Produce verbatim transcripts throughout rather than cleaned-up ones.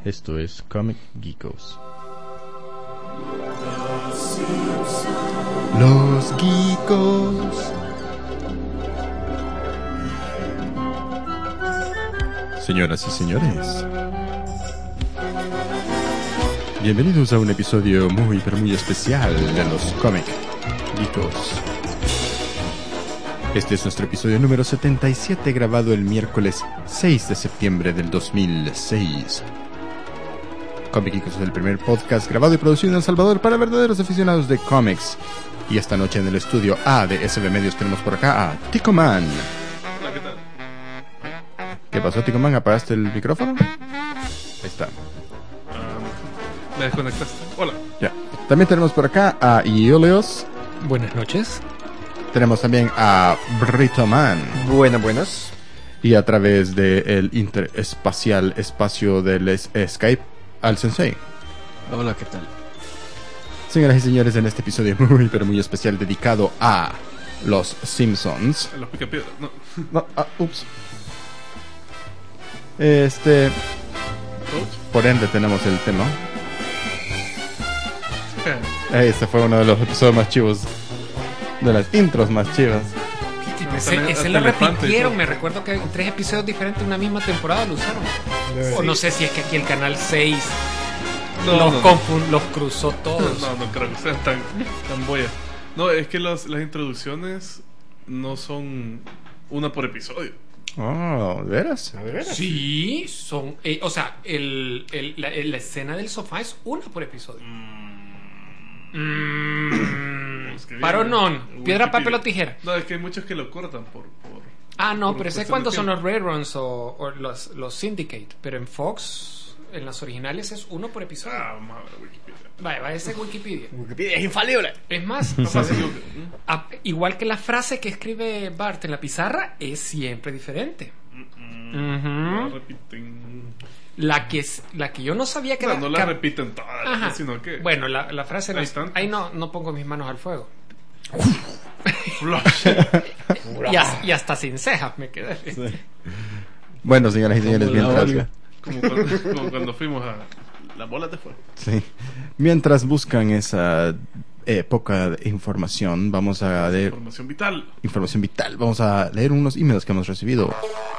Esto es Comic Geekos. Los Geekos. Señoras y señores, bienvenidos a un episodio muy pero muy especial de los Comic Geekos. Este es nuestro episodio número setenta y siete, grabado el miércoles seis de septiembre del dos mil seis. Comic Geekos es el primer podcast grabado y producido en El Salvador para verdaderos aficionados de cómics. Y esta noche en el estudio A de S B Medios tenemos por acá a Tico Man. Hola, ¿qué tal? ¿Qué pasó, Tico Man? ¿Apagaste el micrófono? Ahí está. Um, me desconectaste. Hola. Ya. También tenemos por acá a Iulius. Buenas noches. Tenemos también a Brito Man. Buenas, buenas. Y a través del interespacial espacio del es- Skype, al Sensei. Hola, ¿qué tal? Señoras y señores, en este episodio muy pero muy especial dedicado a los Simpsons. Los picapiedras. No. No, ah, ups. Este, por ende tenemos el tema. Este fue uno de los episodios más chivos, de las intros más chivas. Ese, Hasta ese el lo elefante y repitieron, todo. me recuerdo que en tres episodios diferentes en una misma temporada lo usaron. O no sé si es que aquí el canal seis No, los, no. confun- los cruzó todos. No, no creo que sean tan, tan boyas. No, es que las, las introducciones no son una por episodio. Oh, ¿de veras? Sí, son. eh, o sea, el, el- la, la escena del sofá es una por episodio. Mm, Es que Paro bien, non, Wikipedia. piedra, papel o tijera. No, es que hay muchos que lo cortan por. por Ah, no, por pero ese es cuestión cuando de son tiempo. los reruns o, o los, los syndicate. Pero en Fox, en las originales, es uno por episodio. Ah, vamos a ver Wikipedia. Vaya, vaya ese Wikipedia. Wikipedia es infalible. Es más, No pasa que- a- igual que la frase que escribe Bart en la pizarra, es siempre diferente. No Ujú. repiten. La que, es- la que yo no sabía que No, era... no la cap- repiten todas, Ajá. sino que. Bueno, la, la frase... no Hay es- tantas. ahí no, no pongo mis manos al fuego. Flush. Y, as- y hasta sin cejas me quedé. Bueno, señoras y señores, Como la mientras, Olga. Como cuando, como cuando fuimos a las bolas de fuego. sí, mientras buscan esa eh, poca de información, vamos a leer Información vital. información vital. Vamos a leer unos emails que hemos recibido.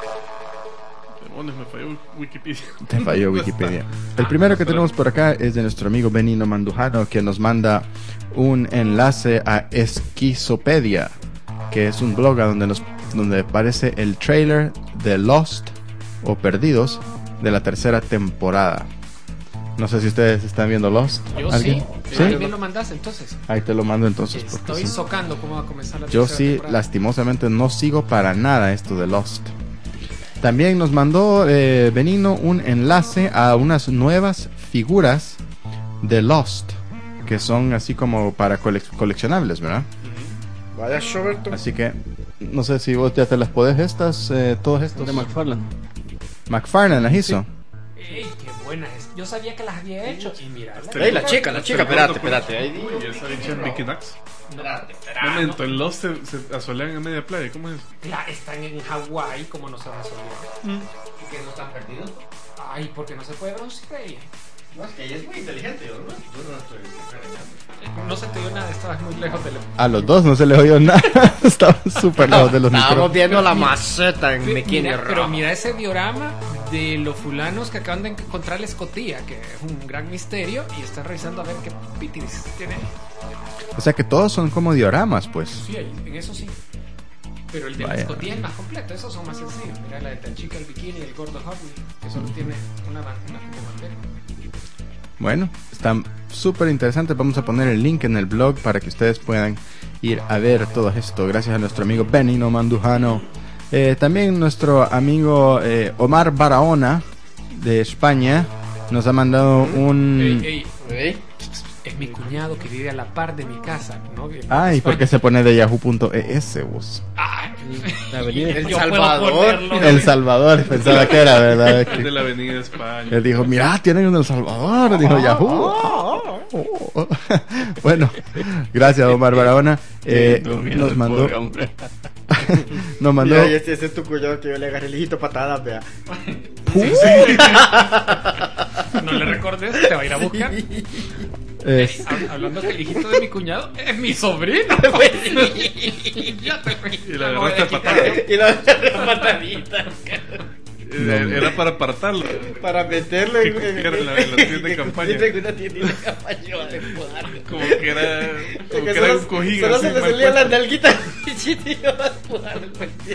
Demonios, me falló Wikipedia. Te falló No Wikipedia. está. El primero que Pero- tenemos por acá es de nuestro amigo Benino Mandujano, que nos manda un enlace a Esquizopedia, que es un blog a donde nos donde aparece el trailer de Lost o Perdidos de la tercera temporada. No sé si ustedes están viendo Lost. Yo ¿Alguien? sí. ¿Sí? Ahí bien lo mandaste entonces. Ahí te lo mando entonces. porque Estoy sí. socando cómo va a comenzar la Yo tercera sí, temporada. lastimosamente no sigo para nada esto de Lost. También nos mandó eh, Benino un enlace a unas nuevas figuras de Lost, que son así como para colec- coleccionables, ¿verdad? Vaya, Roberto. Así que no sé si vos ya te las podés estas, eh, todos estos. De McFarlane. McFarlane las hizo. Ey, qué buena es. Yo sabía que las había hecho. Y mira, Ey, la chica, la chica, espérate, espérate. Ahí Uy, esa dicha es Mickey Nax. Espérate, Momento, en Lost se, se asolean en media playa. ¿Cómo es eso? Claro, están en Hawái, como no se van a olvidar. ¿Y que no están perdidos? Ay, porque no se puede broncear ella. No, es que ella es muy inteligente, yo no, yo no estoy regañando. No se te dio nada, estabas muy lejos de la... A los dos no se les oyó nada. Estaban súper lejos de los estábamos micrófonos. viendo la maceta en Bikini Mira, pero Rojo. mira ese diorama de los fulanos que acaban de encontrar la escotilla, que es un gran misterio, y están revisando a ver qué pitis tiene. O sea que todos son como dioramas, pues. Sí, ahí, en eso sí. Pero el de la Vaya. escotilla es el más completo, esos son más sencillos. Mira la de la chica, el bikini, el gordo Harvey, que solo tiene una, ban- una como bandera. Bueno, están súper interesantes. Vamos a poner el link en el blog para que ustedes puedan ir a ver todo esto. Gracias a nuestro amigo Benino Mandujano. Eh, también nuestro amigo eh, Omar Barahona de España nos ha mandado un... Ey, ey, ¿Eh? es mi cuñado que vive a la par de mi casa, ¿no? Que- Ay, ¿por qué se pone de yahoo punto es vos? Ay, La avenida. El yo puedo Salvador. ponerlo. El Salvador, pensaba que era, ¿verdad? Es de la Avenida España. Él dijo, mira, tienen un El Salvador, dijo Yahoo. Bueno, gracias Omar Barahona. Eh, nos mandó, nos mandó, Mira, y ese, ese es tu cuñado que yo le agarré el hijito patadas, vea. No le recordes, te va a ir a buscar. Es- Hab- Hablando que el hijito de mi cuñado es mi sobrino. Ya te Y la no voy a agarraste a quitar. patada. Y la patadita. Eh, Era para apartarlo. Para meterlo en, Que en, cogiera en la- en la tienda de campaña. En una tienda de campaña. de empujarlo. Como que era. Como Que que era solo, un cojín. solo así, se le mal salían las puesto. nalguitas y Chito iba a empujarlo.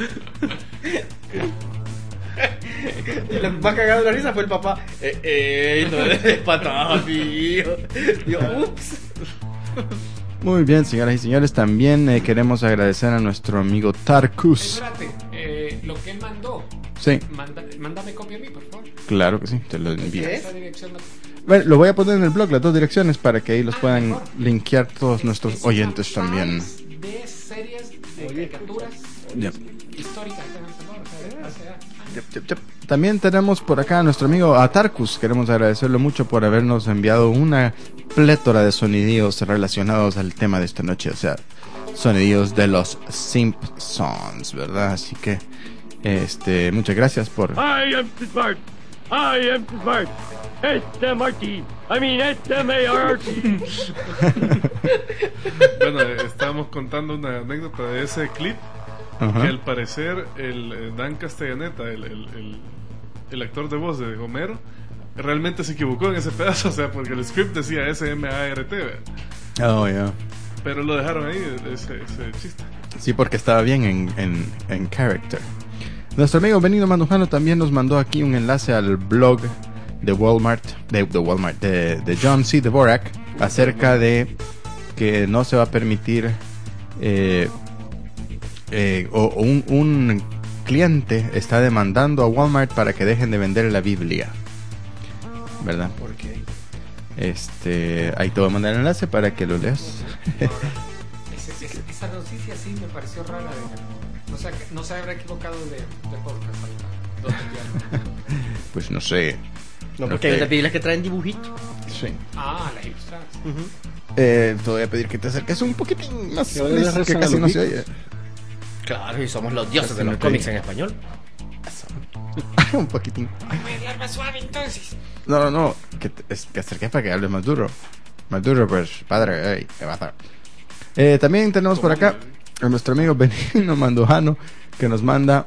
Y el más cagado de la risa fue el papá. Eh, eh, no le des patadas, mi hijo. Yo, ups. Muy bien, señoras y señores. También eh, queremos agradecer a nuestro amigo Tarkus. Espérate, eh, lo que él mandó, Sí, manda, mándame copia a mí, por favor. claro que sí, te lo envío. ¿Qué? Esa dirección no- Bueno, lo voy a poner en el blog, las dos direcciones, para que ahí los puedan linkear todos nuestros oyentes también. De series, de caricaturas Ya. históricas de El Salvador, o sea, hace años. Yep, yep, yep. También tenemos por acá a nuestro amigo Atarkus. Queremos agradecerle mucho por habernos enviado una plétora de sonidillos relacionados al tema de esta noche. O sea, sonidillos de los Simpsons, ¿verdad? Así que, este, muchas gracias por... I am smart. I am smart. S M R T. I mean S M A R T. Bueno, eh, estábamos contando una anécdota de ese clip. Ajá. Que al parecer el eh, Dan Castellaneta, el, el, el, el actor de voz de Homero, realmente se equivocó en ese pedazo, o sea, porque el script decía S M A R T, ¿verdad? Oh, yeah. Pero lo dejaron ahí, ese, ese chiste. Sí, porque estaba bien en, en, en character. Nuestro amigo Benito Mandujano también nos mandó aquí un enlace al blog de Walmart, de, de Walmart, de, de John C. Dvorak, acerca de que no se va a permitir eh, eh, o, o un, un cliente está demandando a Walmart para que dejen de vender la Biblia, ¿verdad? ¿Por qué? Este, ahí te voy a mandar el enlace para que lo leas. Ese- ese- esa noticia sí me pareció rara. De, no, sé, no se habrá equivocado de, de podcast. ahí, ¿dónde enviarlo? Pues no sé. No, No porque sé. hay unas Biblias que traen dibujitos. Sí. Ah, las ilustradas. Eh, te voy a pedir que te acerques un poquitín más, Que vayas please, que rezando, casi no se Lupi. oye. Claro, y somos los dioses Casi de no los te cómics oí. en español. un poquitín. Voy a hablar más suave entonces. No, no, no. Que te, es, te acerques para que hables más duro. Más duro, pues, padre. Ey, ¿qué va a hacer? Eh, también tenemos por acá a nuestro amigo Benigno Mandujano, que nos manda.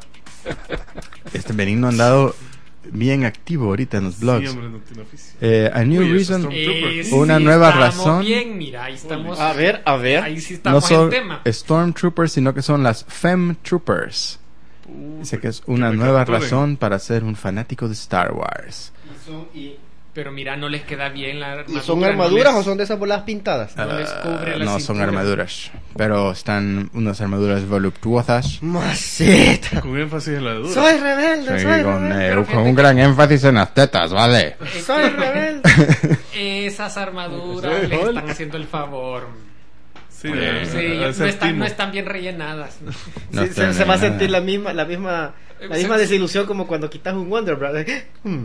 Este Benigno ha andado bien activo ahorita en los blogs. Sí, hombre, no tiene oficio. Eh, a New Uy, eso Reason. está- Eh, Una sí, nueva estamos razón. Bien, mira, ahí estamos. A ver, a ver. Ahí sí No estamos son en tema. Stormtroopers, sino que son las Fem Troopers. Dice que es una que me nueva capturen. razón para ser un fanático de Star Wars. ¿Y son, y, Pero mira, no les queda bien la y armadura. son no armaduras les- o son de esas bolas pintadas? No les cubre Ah, la no son cintura. armaduras, pero están unas armaduras voluptuosas. Maceta. Con énfasis en la dura. Soy rebelde, Sí, soy con, rebelde. eh, Pero con fíjate un gran énfasis en las tetas, ¿vale? Soy rebelde. Esas armaduras Sí, les Hulk. están haciendo el favor. Sí, Oye, de- Sí, de- de no ser están, timo. no están bien rellenadas. No Sí, se, están se va a en nada. sentir la misma, la misma, la misma desilusión como cuando quitas un Wonder Brother. Hmm.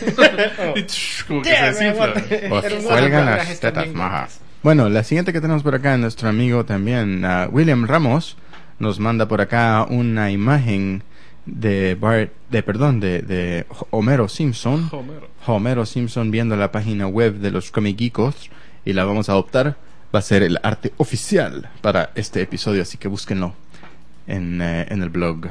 Y tsh, como que Damn, se desinfla. man, Os Era un cuelgan Wonder las Brothers están tetas, bien maja. gordas. Bueno, la siguiente que tenemos por acá, nuestro amigo también, uh, William Ramos, nos manda por acá una imagen de Bart, de perdón, de, de Homero Simpson. Homero. Homero Simpson viendo la página web de los Comic Geekos y la vamos a adoptar. Va a ser el arte oficial para este episodio, así que búsquenlo en, eh, en el blog.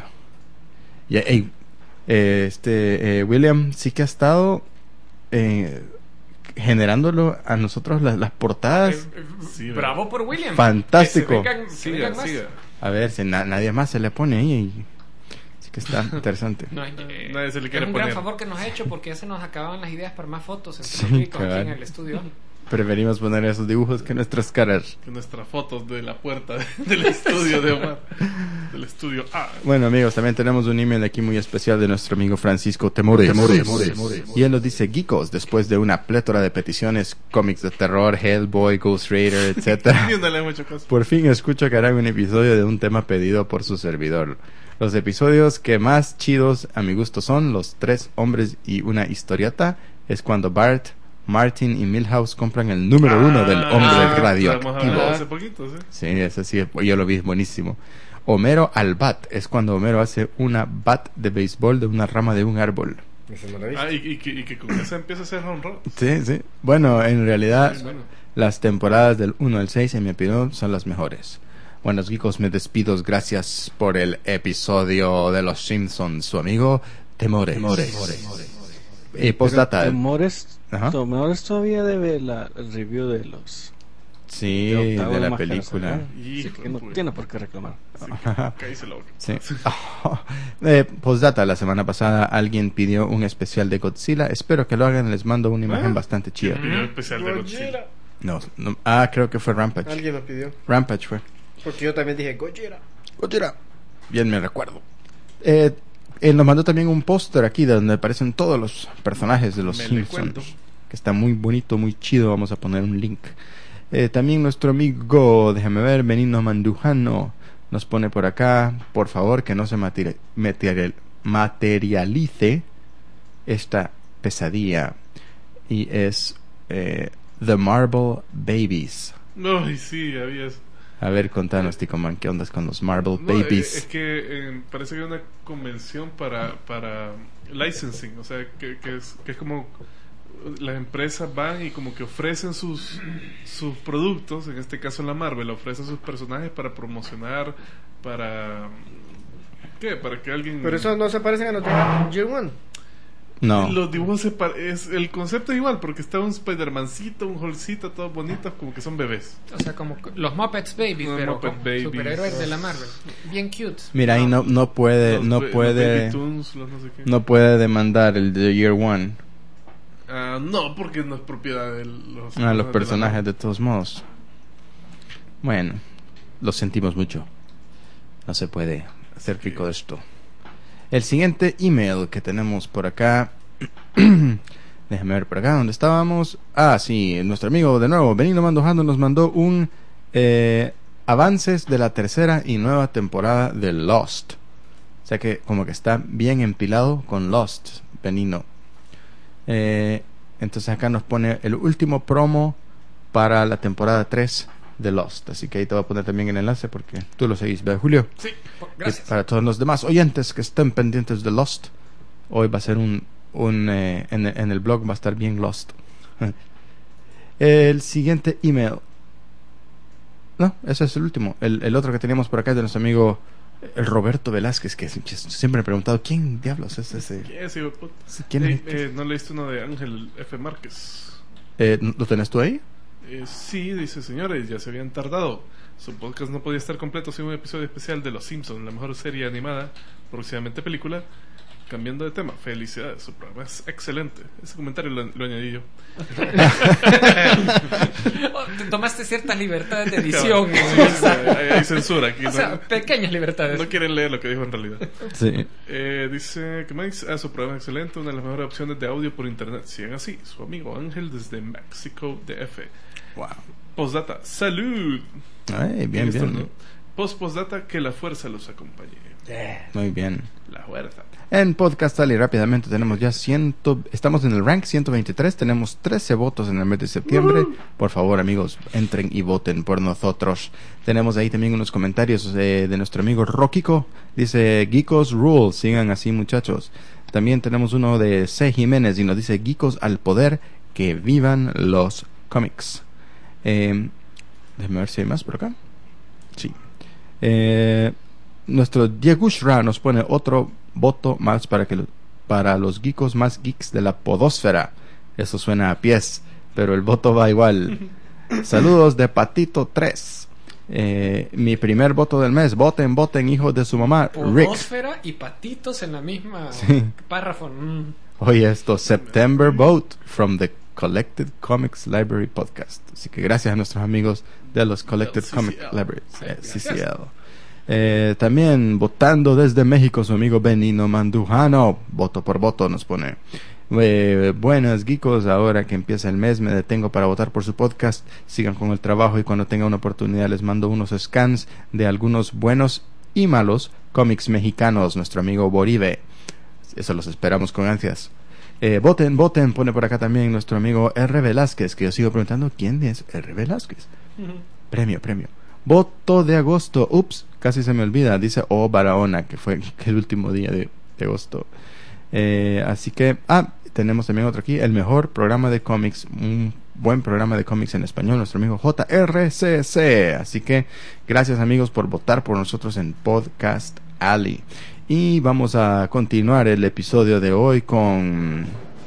Y, hey, eh, este eh, William sí que ha estado eh, generándolo a nosotros las, las portadas. Eh, Sí, Bravo por William. Fantástico. Que se vengan- que Siga, vengan más. siga. A ver si na- nadie más se le pone ahí. Y, sí que está interesante. No, eh, Nadie se le es quiere un gran poner. favor que nos ha hecho porque ya se nos acababan las ideas para más fotos en Sí, aquí cabal. en el estudio. Preferimos poner esos dibujos que nuestras caras. Que nuestras fotos de la puerta del estudio de Omar. Del estudio A. Bueno, amigos, también tenemos un email aquí muy especial de nuestro amigo Francisco Temores. Y él nos dice: Geekos, después de una plétora de peticiones, cómics de terror, Hellboy, Ghost Rider, etcétera, Ni una le hemos hecho caso. por fin escucho que harán un episodio de un tema pedido por su servidor. Los episodios que más chidos a mi gusto son Los tres hombres y una historieta. Es cuando Bart, Martin y Milhouse compran el número uno del Ah, hombre ah, Hemos radioactivo. hablado hace poquito, ¿sí? Sí, ese sí, yo lo vi, es buenísimo. Homero al bat, es cuando Homero hace una bat de béisbol de una rama de un árbol. Ese no lo he visto. Ah, y, y, que, y que con esa empieza a ser home run. Sí, sí. Bueno, en realidad, Sí, bueno. las temporadas del uno al seis, en mi opinión, son las mejores. Bueno, geekos, me despido. Gracias por el episodio de Los Simpsons. Su amigo Temores. Temores. Y postdata. Temores, Ajá. Temores todavía debe la, el review de los Sí, de de, Octavo la Imagen, película. ¿verdad? Hijo Así que de no puta. tiene por qué reclamar. Cállese la boca. Sí. eh, postdata, la semana pasada alguien pidió un especial de Godzilla. Espero que lo hagan. Les mando una imagen Ah. bastante chida. Video especial de Godzilla. Gojira. No, no, ah, creo que fue Rampage. Alguien lo pidió. Rampage fue. Porque yo también dije Gojira. Gojira. Bien me recuerdo. Eh, él nos mandó también un póster aquí donde aparecen todos los personajes de los Me le Simpsons. cuento. Que está muy bonito, muy chido. Vamos a poner un link. Eh, también nuestro amigo, déjame ver, Benino Mandujano, nos pone por acá, por favor, que no se materi- material- materialice esta pesadilla. Y es eh, The Marble Babies. No, y sí, había eso. A ver, contanos, Tico Man, ¿qué ondas con los Marble No, eh, Babies? es que eh, parece que hay una convención para, para licensing, o sea, que, que, es, que es como las empresas van y como que ofrecen sus sus productos, en este caso la Marvel, ofrecen sus personajes para promocionar, para... ¿Qué? Para que alguien... Pero eso no se parecen a los de Year One. No. Los dibujos se pa- es el concepto es igual, porque está un Spider-Mancito, un Hulkcito, todos bonitos, como que son bebés. O sea, como los Muppets Babies, Los pero Muppet con Babies. superhéroes de la Marvel. Bien cute. Mira, ahí no, no puede, Los no ba- los puede, Baby Toons, los no sé qué. no puede demandar el de Year One Ah, no, porque no es propiedad de los, a los de personajes la- de todos modos. Bueno, lo sentimos mucho. No se puede hacer rico de esto. El siguiente email que tenemos por acá. Déjame ver por acá dónde estábamos. Ah, sí, nuestro amigo de nuevo, Benino Mandojano, nos mandó un eh, avances de la tercera y nueva temporada de Lost. O sea que como que está bien empilado con Lost, Benino. Eh, entonces acá nos pone el último promo para la temporada tres de Lost. Así que ahí te voy a poner también el enlace porque tú lo seguís, ¿verdad, Julio? Sí, po- Que gracias. para todos los demás oyentes que estén pendientes de Lost, hoy va a ser un, un eh, en, en el blog va a estar bien Lost. El siguiente email. No, ese es el último. El, el otro que teníamos por acá es de nuestro amigo el Roberto Velázquez, que siempre siempre me he preguntado quién diablos es ese. ¿Qué es, hijo de puta? ¿Quién Eh, es? eh, ¿No leíste uno de Ángel F. Márquez? Eh, ¿Lo tenés tú ahí? Eh, sí, dice, señores, ya se habían tardado. Su podcast no podía estar completo sin un episodio especial de Los Simpsons, la mejor serie animada, próximamente película. Cambiando de tema, felicidades, su programa es excelente. Ese comentario lo, lo añadí yo. Oh, te tomaste ciertas libertades de edición. Sí, ¿no? sí, hay, hay censura aquí. O sea, ¿no? pequeñas libertades. No quieren leer lo que dijo en realidad. Sí. Eh, dice que más ah, su programa es excelente, una de las mejores opciones de audio por internet. Sigan así, su amigo Ángel desde México D F. Wow. Postdata, salud. Ay, bien, Listo, bien. ¿no? Post postdata, que la fuerza los acompañe. Muy bien. La fuerza. En Podcast Ali rápidamente tenemos ya ciento, estamos en el rank ciento veintitrés, tenemos trece votos en el mes de septiembre. Por favor, amigos, entren y voten por nosotros. Tenemos ahí también unos comentarios eh, de nuestro amigo Roquico. Dice, Geekos Rule, sigan así, muchachos. También tenemos uno de C. Jiménez y nos dice, Geekos al poder, que vivan los cómics. Eh, déjame ver si hay más por acá. Sí. Eh, nuestro Diego Shra nos pone otro voto más para que lo- para los geekos más geeks de la podósfera. Eso suena a pies, pero el voto va igual. Saludos de Patito tres. Eh, mi primer voto del mes. Voten, voten, hijos de su mamá. Rick. Podósfera y patitos en la misma Sí. párrafo. Mm. Oye, esto, September Vote from the Collected Comics Library Podcast. Así que gracias a nuestros amigos de los Collected Del Comic C C L. Library. eh, C C L. Eh, también votando desde México su amigo Benino Mandujano. Voto por voto nos pone. Eh, buenas geekos, ahora que empieza el mes me detengo para votar por su podcast. Sigan con el trabajo y cuando tenga una oportunidad les mando unos scans de algunos buenos y malos cómics mexicanos. Nuestro amigo Boribe. Eso los esperamos con ansias. Eh, voten, voten, pone por acá también nuestro amigo R. Velázquez, que yo sigo preguntando quién es R. Velázquez. Premio, premio. Voto de agosto. Ups, casi se me olvida. Dice O Barahona, que fue el último día de, de agosto. Eh, así que, ah, tenemos también otro aquí, el mejor programa de cómics, un buen programa de cómics en español, nuestro amigo J R C C. Así que gracias amigos por votar por nosotros en Podcast Alley. Y vamos a continuar el episodio de hoy con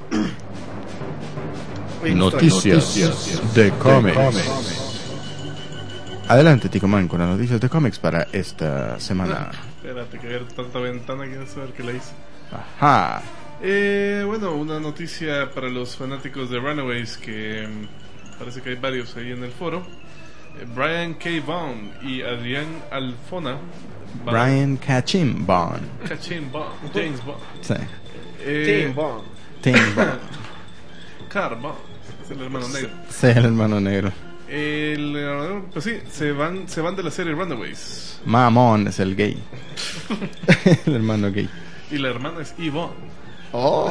noticias de cómics. Adelante, Ticoman, con las noticias de cómics para esta semana. Espérate, que ver tanta ventana, quiero saber qué la hice. Ajá. Eh, bueno, una noticia para los fanáticos de Runaways, que mm, parece que hay varios ahí en el foro. Eh, Brian K. Vaughan y Adrián Alfona. van- Brian Cachim Bond. Cachín Bond, James Bond. Sí. Eh, Tim Bond. Tim Bond. Carl Bond, es el hermano negro. Sí, el hermano negro. El, eh, pues sí, se van, se van de la serie Runaways. Mamón es el gay. El hermano gay. Y la hermana es Yvonne. Oh.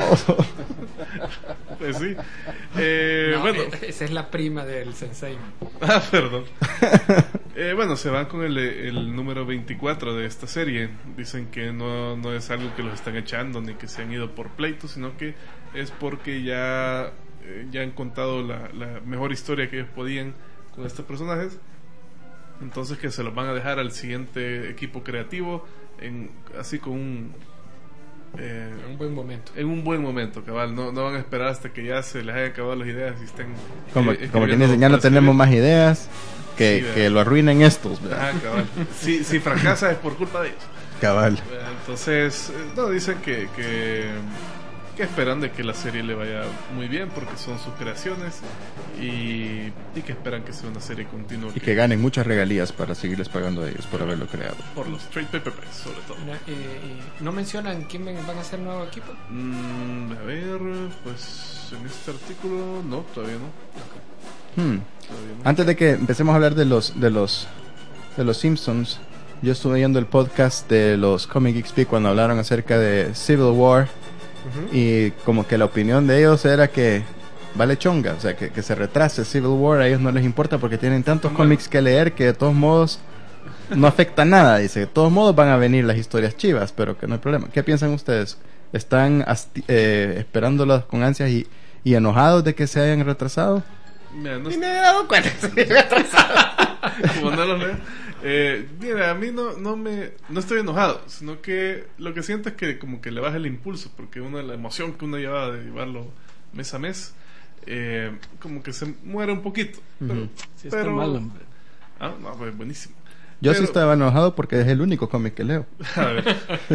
Pues sí. Eh, No, bueno. eh, esa es la prima del Sensei. Ah, perdón. Eh, bueno, se van con el, el número veinticuatro de esta serie. Dicen que no, no es algo que los están echando ni que se han ido por pleito, sino que es porque ya, eh, ya han contado la, la mejor historia que ellos podían con estos personajes. Entonces que se los van a dejar al siguiente equipo creativo en, así con un... eh, Un buen momento. en un buen momento, cabal. No, no van a esperar hasta que ya se les hayan acabado las ideas y estén Como, eh, como quien escribiendo dice, ya no para tenemos escribir. más ideas. Que, Sí, que ¿verdad? lo arruinen estos, ¿verdad? Ah, cabal. Si, si fracasa es por culpa de ellos. Cabal. Eh, Entonces, eh, no, dicen que, que, que esperan de que la serie le vaya muy bien porque son sus creaciones y, y que esperan que sea una serie continua. Y que ganen muchas regalías para seguirles pagando a ellos por haberlo creado. Por los trade paperbacks, sobre todo. Mira, eh, y ¿no mencionan quién ven- van a ser nuevo equipo? Mm, a ver, pues en este artículo, no, todavía no. Hmm. Todavía no. Antes de que empecemos a hablar de los de los de los Simpsons, yo estuve viendo el podcast de los Comic X P cuando hablaron acerca de Civil War y como que la opinión de ellos era que vale chonga, o sea, que, que se retrase Civil War, a ellos no les importa porque tienen tantos Bueno. cómics que leer que de todos modos no afecta nada, dice, de todos modos van a venir las historias chivas, pero que no hay problema. ¿Qué piensan ustedes? ¿Están asti- eh, esperándolas con ansias y, y enojados de que se hayan retrasado? Mira, no Ni me he dado cuenta que se había atrasado. como no lo leo. Eh, mira, a mí no, no me no estoy enojado, sino que lo que siento es que como que le baja el impulso, porque una la emoción que uno lleva de llevarlo mes a mes, eh, como que se muere un poquito. Pero, Ujú. Sí, está pero- mal, hombre. Ah, no, pues buenísimo. Yo sí Pero- estaba enojado porque es el único cómic que leo. A ver.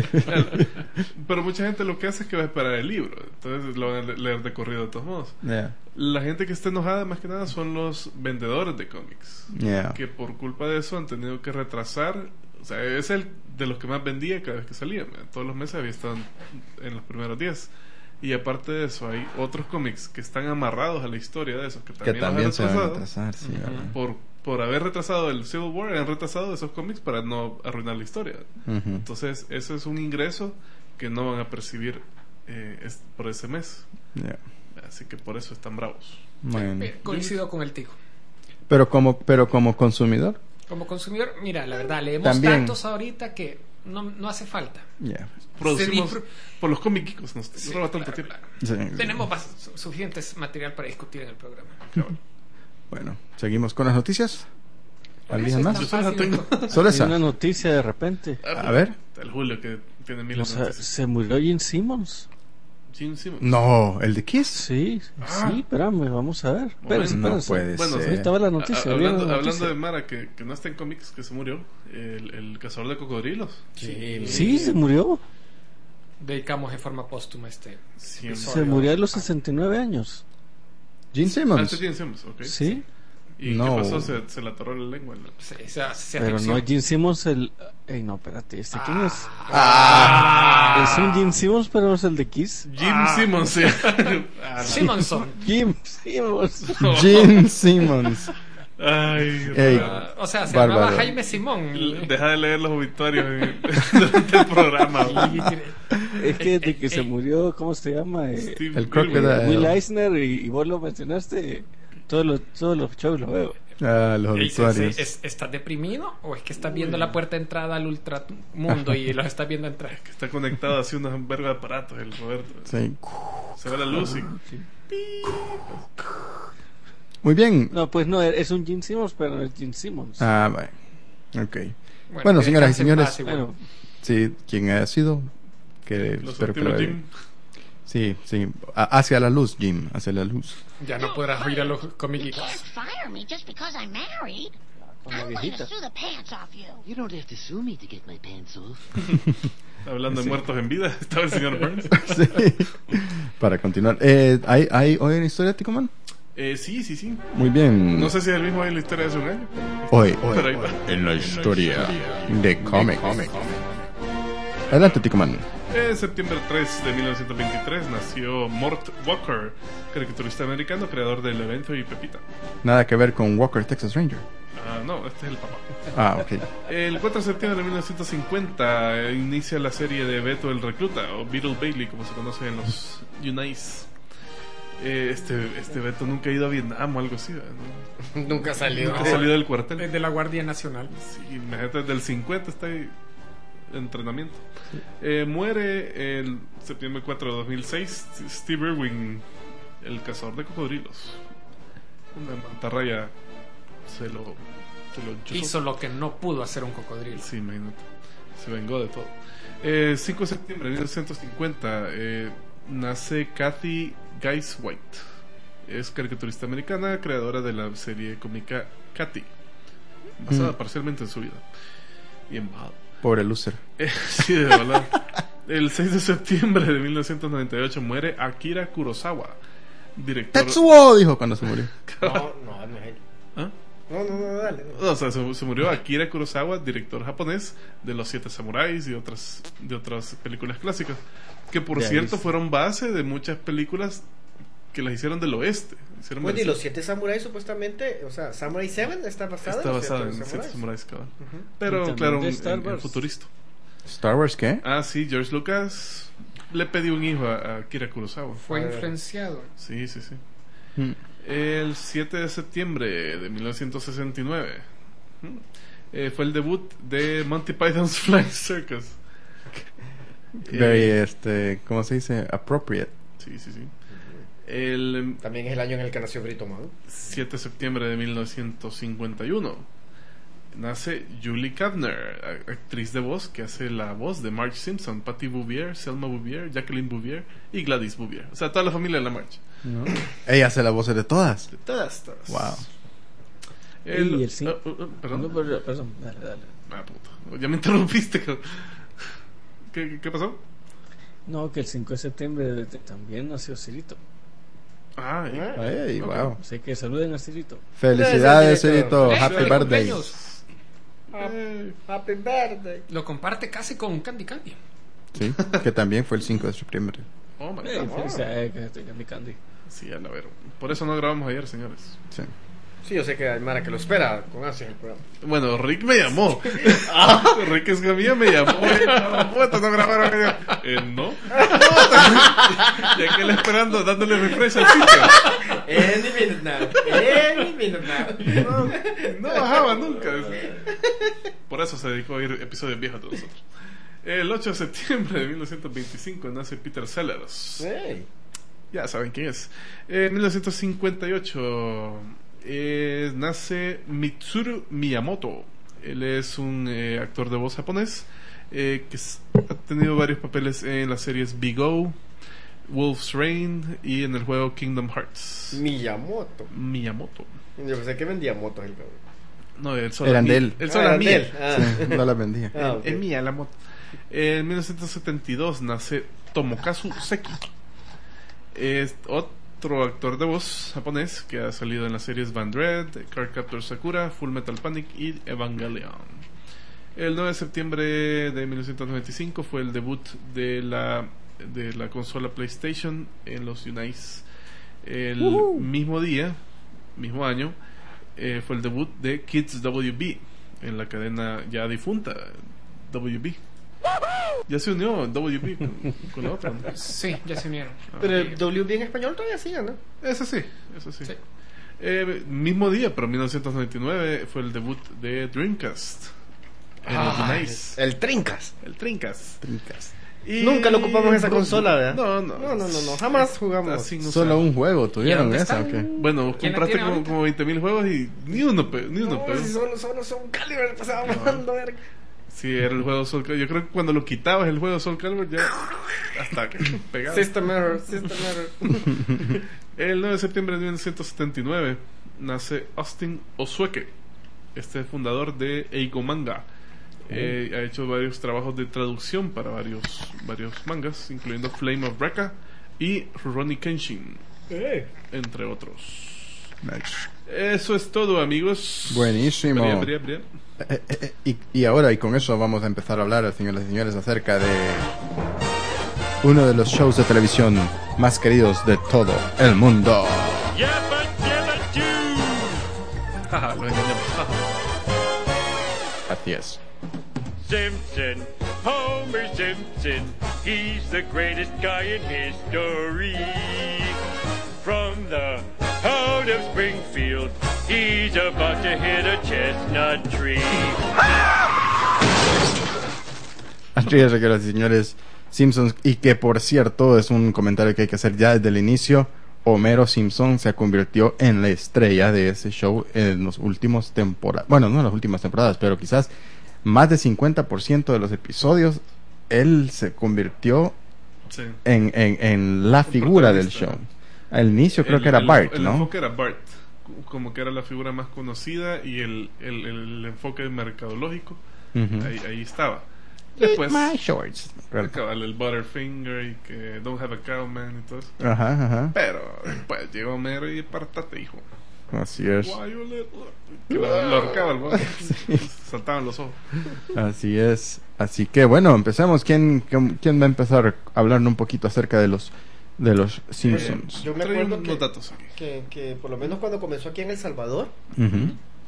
Pero mucha gente lo que hace es que va a esperar el libro, entonces lo van a le- leer de corrido de todos modos. Yeah. La gente que está enojada más que nada son los vendedores de cómics, Yeah. que por culpa de eso han tenido que retrasar. O sea, es el de los que más vendía cada vez que salía. Todos los meses había estado en, en los primeros días. Y aparte de eso, hay otros cómics que están amarrados a la historia de esos, que Que también, también los se han van a retrasado. retrasar, sí. ¿verdad? Por, por haber retrasado el Civil War, han retrasado esos cómics para no arruinar la historia. Ujú. Entonces, eso es un ingreso que no van a percibir eh, es- por ese mes. Yeah. Así que por eso están bravos. Bueno. Eh, Coincido con el tico. Pero como, pero como consumidor, Como consumidor, mira, la verdad, leemos También. tantos ahorita que no, no hace falta. yeah. Producimos disfr- por los cómicos, nos Sí, roba tanto claro, tiempo. claro. Sí. Tenemos bas- su- suficientes material para discutir en el programa. Bueno, seguimos con las noticias. Por ¿Alguien eso más? es Yo tan solo la fácil tengo. encontrar. Solo Hay esa. una noticia de repente. A ver. El Julio que tiene mil O sea, noticias. se murió Gene Simmons. Gene Simmons. No, el de Kiss. Sí, Ah. sí, espérame, vamos a ver. Espérense, Bueno, No espérense. puede Bueno, ser. Ahí estaba la noticia. A- ¿vieron hablando, la hablando noticia? de Mara que, que no está en cómics, que se murió, el, el cazador de cocodrilos. Sí, Sí, se murió. Dedicamos en forma póstuma este. Siempre. Episodio. Se murió a los sesenta y nueve años. Gene Ah, Simmons. este Gene Simmons, ok. Sí, ¿Y No. qué pasó? Se, se le atoró la lengua. ¿no? Se, se, se pero asfixió. no Gene Simmons el... Ey, no, espérate, ¿este quién es? Ah. Es un Gene Simmons, pero no es el de Kiss. Jim Simmons, sí. Ah, no. Simonson. Jim Simmons. Gene Simmons. Ay, Ey. raro. Ah, o sea, se Bárbaro. llamaba Jaime Simón. Deja de leer los obituarios en- durante el programa. Y- Es que desde que se murió, ¿cómo se llama? Eh, Steve El Gilbert. crocodile. Will Eisner, y, y vos lo mencionaste, todos los, todos los shows lo veo. Ah, los Y dice, obituarios. ¿es- ¿Estás deprimido o es que estás viendo la puerta de entrada al ultramundo y los estás viendo entrar? Que está conectado así unos verga de aparatos, el Roberto. Sí. Se ve la luz y... Muy bien. No, pues no, es un Gene Simmons, pero no es Gene Simmons. Ah, bueno. Ok. Bueno, que señoras y descanse en señores. paz, igual. Bueno, Sí, quien haya sido. Que Los espero que últimos lo Jim. Sí, sí. A- hacia la luz, Jim. Hacia la luz. Ya no podrás oír a los You comiquitos. can't fire me just because I'm married. con la I'm going to viejita. sue the pants off you. You don't have to sue me to get my pants off. Hablando de muertos en vida, estaba el señor Burns. Sí. Para continuar. Eh, ¿hay, ¿Hay hoy en Historia, Ticoman? Eh, sí, sí, sí. Muy bien. No sé si es el mismo ahí en la historia de hace un año. Hoy, hoy, Pero ahí va. en la historia de cómics. Adelante, Ticoman. En septiembre tres de mil novecientos veintitrés nació Mort Walker, caricaturista americano, creador del evento y Pepita. Nada que ver con Walker, Texas Ranger. Ah, no, este es el papá. Ah, ok. El cuatro de septiembre de mil novecientos cincuenta eh, inicia la serie de Beto el Recluta, o Beetle Bailey, como se conoce en los Unites. Eh, este, este Beto nunca ha ido a Vietnam o algo así, ¿verdad? ¿No? Nunca salió. Nunca ha salido del cuartel. Es de la Guardia Nacional. Sí, imagínate, desde el cincuenta está ahí en entrenamiento. Eh, muere el septiembre cuatro de dos mil seis Steve Irwin, el cazador de cocodrilos. Una mantarraya se lo, se lo chuzó. Hizo lo que no pudo hacer un cocodrilo. Sí, imagínate. Se vengó de todo. Eh, cinco de septiembre de mil novecientos cincuenta eh, nace Kathy Guys White. Es caricaturista americana, creadora de la serie cómica Katy, basada Mm. parcialmente en su vida. Bien bajado. Pobre loser. Eh, sí, de verdad. El seis de septiembre de mil novecientos noventa y ocho muere Akira Kurosawa, director. Tetsuo, dijo cuando se murió. No, no, no es él. ¿Ah? No, no, no, dale. O sea, se, se murió Akira Kurosawa, director japonés de Los Siete Samuráis y otras de otras películas clásicas, que por De ahí cierto sí. fueron base de muchas películas que las hicieron del oeste. Hicieron Bueno, y versión- los siete samuráis supuestamente, o sea, Samurai siete está basada está en los basada en siete Siete samuráis. Samuráis, cabal. Ujú. Y Pero también claro, de en, Star en- en Wars. futurista. ¿Star Wars qué? Ah, sí, George Lucas le pidió un hijo a, a Akira Kurosawa. Fue A ver. influenciado. Sí, sí, sí. Mm. El siete de septiembre de mil novecientos sesenta y nueve ¿Mm? eh, fue el debut de Monty Python's Flying Circus. Very, Eh, este, ¿cómo se dice? Appropriate. sí, sí, sí. El em, También es el año en el que nació Brito Man. siete de septiembre de mil novecientos cincuenta y uno nace Julie Kavner, a- actriz de voz que hace la voz de Marge Simpson, Patty Bouvier, Selma Bouvier, Jacqueline Bouvier y Gladys Bouvier. O sea, toda la familia de la Marge. Ella hace la voz de todas. De todas, todas. Wow. El, Y el cinco- ah, ah, ah, perdón. No, pero- perdón, dale, dale. Ah, puta. Ya me interrumpiste. cabrón. ¿Qué, qué, qué pasó? No, que el cinco de septiembre de- de- también nació Cirito. Ah, eh. Ay, Ok. wow. Así que saluden a Cirito. Felicidades, Gracias, Cirito. ¡Eh, Happy feliz birthday. cumpleaños! Happy birthday. Lo comparte casi con Candy Candy. Sí, que también fue el cinco de septiembre. Oh, my Eh, God. felicidades, que estoy en mi candy. Sí, a la ver. Por eso no grabamos ayer, señores. Sí. Sí, yo sé que hay Mara que lo espera con ansias el programa. Bueno, Rick me llamó. Rick Escamilla me llamó. No, puta, no grabaron ayer. Eh, no. Ya que él esperando, dándole refresh al sitio. Any minute now. Any minute now. No, no bajaba nunca. Por eso se dedicó a oír episodios viejos de nosotros. El ocho de septiembre de mil novecientos veinticinco nace Peter Sellers. Hey. Ya saben quién es. En mil novecientos cincuenta y ocho eh, nace Mitsuru Miyamoto. Él es un eh, actor de voz japonés eh, que s- ha tenido varios papeles en las series Big O, Wolf's Rain y en el juego Kingdom Hearts. Miyamoto. Miyamoto. Yo pensé que vendía motos el cabrón. No, él solo Eran mí- de él. Él Ah, solo eran mía. de él. Ah. Sí, no la vendía. Ah, ok. Es mía la moto. En mil novecientos setenta y dos nace Tomokazu Seki. Es otro actor de voz japonés que ha salido en las series Van Dread, Cardcaptor Sakura, Full Metal Panic y Evangelion. El nueve de septiembre de mil novecientos noventa y cinco fue el debut de la de la consola PlayStation en los Unites. El mismo día, mismo año, eh, fue el debut de Kids W B en la cadena ya difunta W B. Ya se unió W B con, con la otra, ¿no? Sí, ya se unieron. Pero el W B en español todavía sigue, ¿no? Eso sí, eso sí. Sí. Eh, mismo día, pero en mil novecientos noventa y nueve fue el debut de Dreamcast. El Ah, Nice. el Trincas. El Dreamcast. Trincas. Y- Nunca lo ocupamos esa Bro- consola, ¿verdad? No, no. No, no, no, no, jamás jugamos. Así no Solo sabe. un juego ¿Y tuvieron dónde esa, está? ¿o qué? Bueno, ¿Quién la compraste tiene como, ahorita? como veinte mil juegos y ni uno, pe- ni uno No, pegó. si solo, solo son Calibur, pasábamos jugando, verga. Sí, era el juego Soul Calibur. Yo creo que cuando lo quitabas el juego Soul Calibur ya hasta pegado. System error, system error. El nueve de septiembre de mil novecientos setenta y nueve nace Austin Osueke, este fundador de Eigo Manga. Eh, ha hecho varios trabajos de traducción para varios varios mangas, incluyendo Flame of Recca y Rurouni Kenshin, entre otros. Nice. Eso es todo, amigos. Buenísimo. Bria, bria, bria. Eh, eh, eh, y, y ahora, y con eso vamos a empezar a hablar, señoras y señores, acerca de uno de los shows de televisión más queridos de todo el mundo. Yabba dabba doo! Jaja, lo engañamos. Así es. Simpson, Homer Simpson, he's the greatest guy in history. From the town of Springfield, he's about to hit a chestnut tree. Así es, señoras y señores, Simpsons, y que por cierto es un comentario que hay que hacer ya desde el inicio. Homero Simpson se convirtió en la estrella de ese show en los últimos temporadas. Bueno, no en las últimas temporadas, pero quizás más de cincuenta por ciento de los episodios él se convirtió Sí. en, en, en la figura del show. Al inicio creo El- que era el- Bart, el ¿no? enfoque era Bart, como que era la figura más conocida, y el, el, el enfoque mercadológico Ujú. ahí, ahí estaba. Después My shorts. acaba el Butterfinger y que Don't Have a Cowman y todo eso. Ajá, ajá. Pero después llegó Homero y partate, hijo. Así es. Why you let- que lo, lo ahorcaba el bono. Saltaban los ojos. Así es. Así que bueno, empecemos. ¿Quién, quién, quién va a empezar a hablarnos un poquito acerca de los de los Simpsons? Yo me Traigo acuerdo unos que, datos aquí. que, que por lo menos cuando comenzó aquí en El Salvador, Ujú.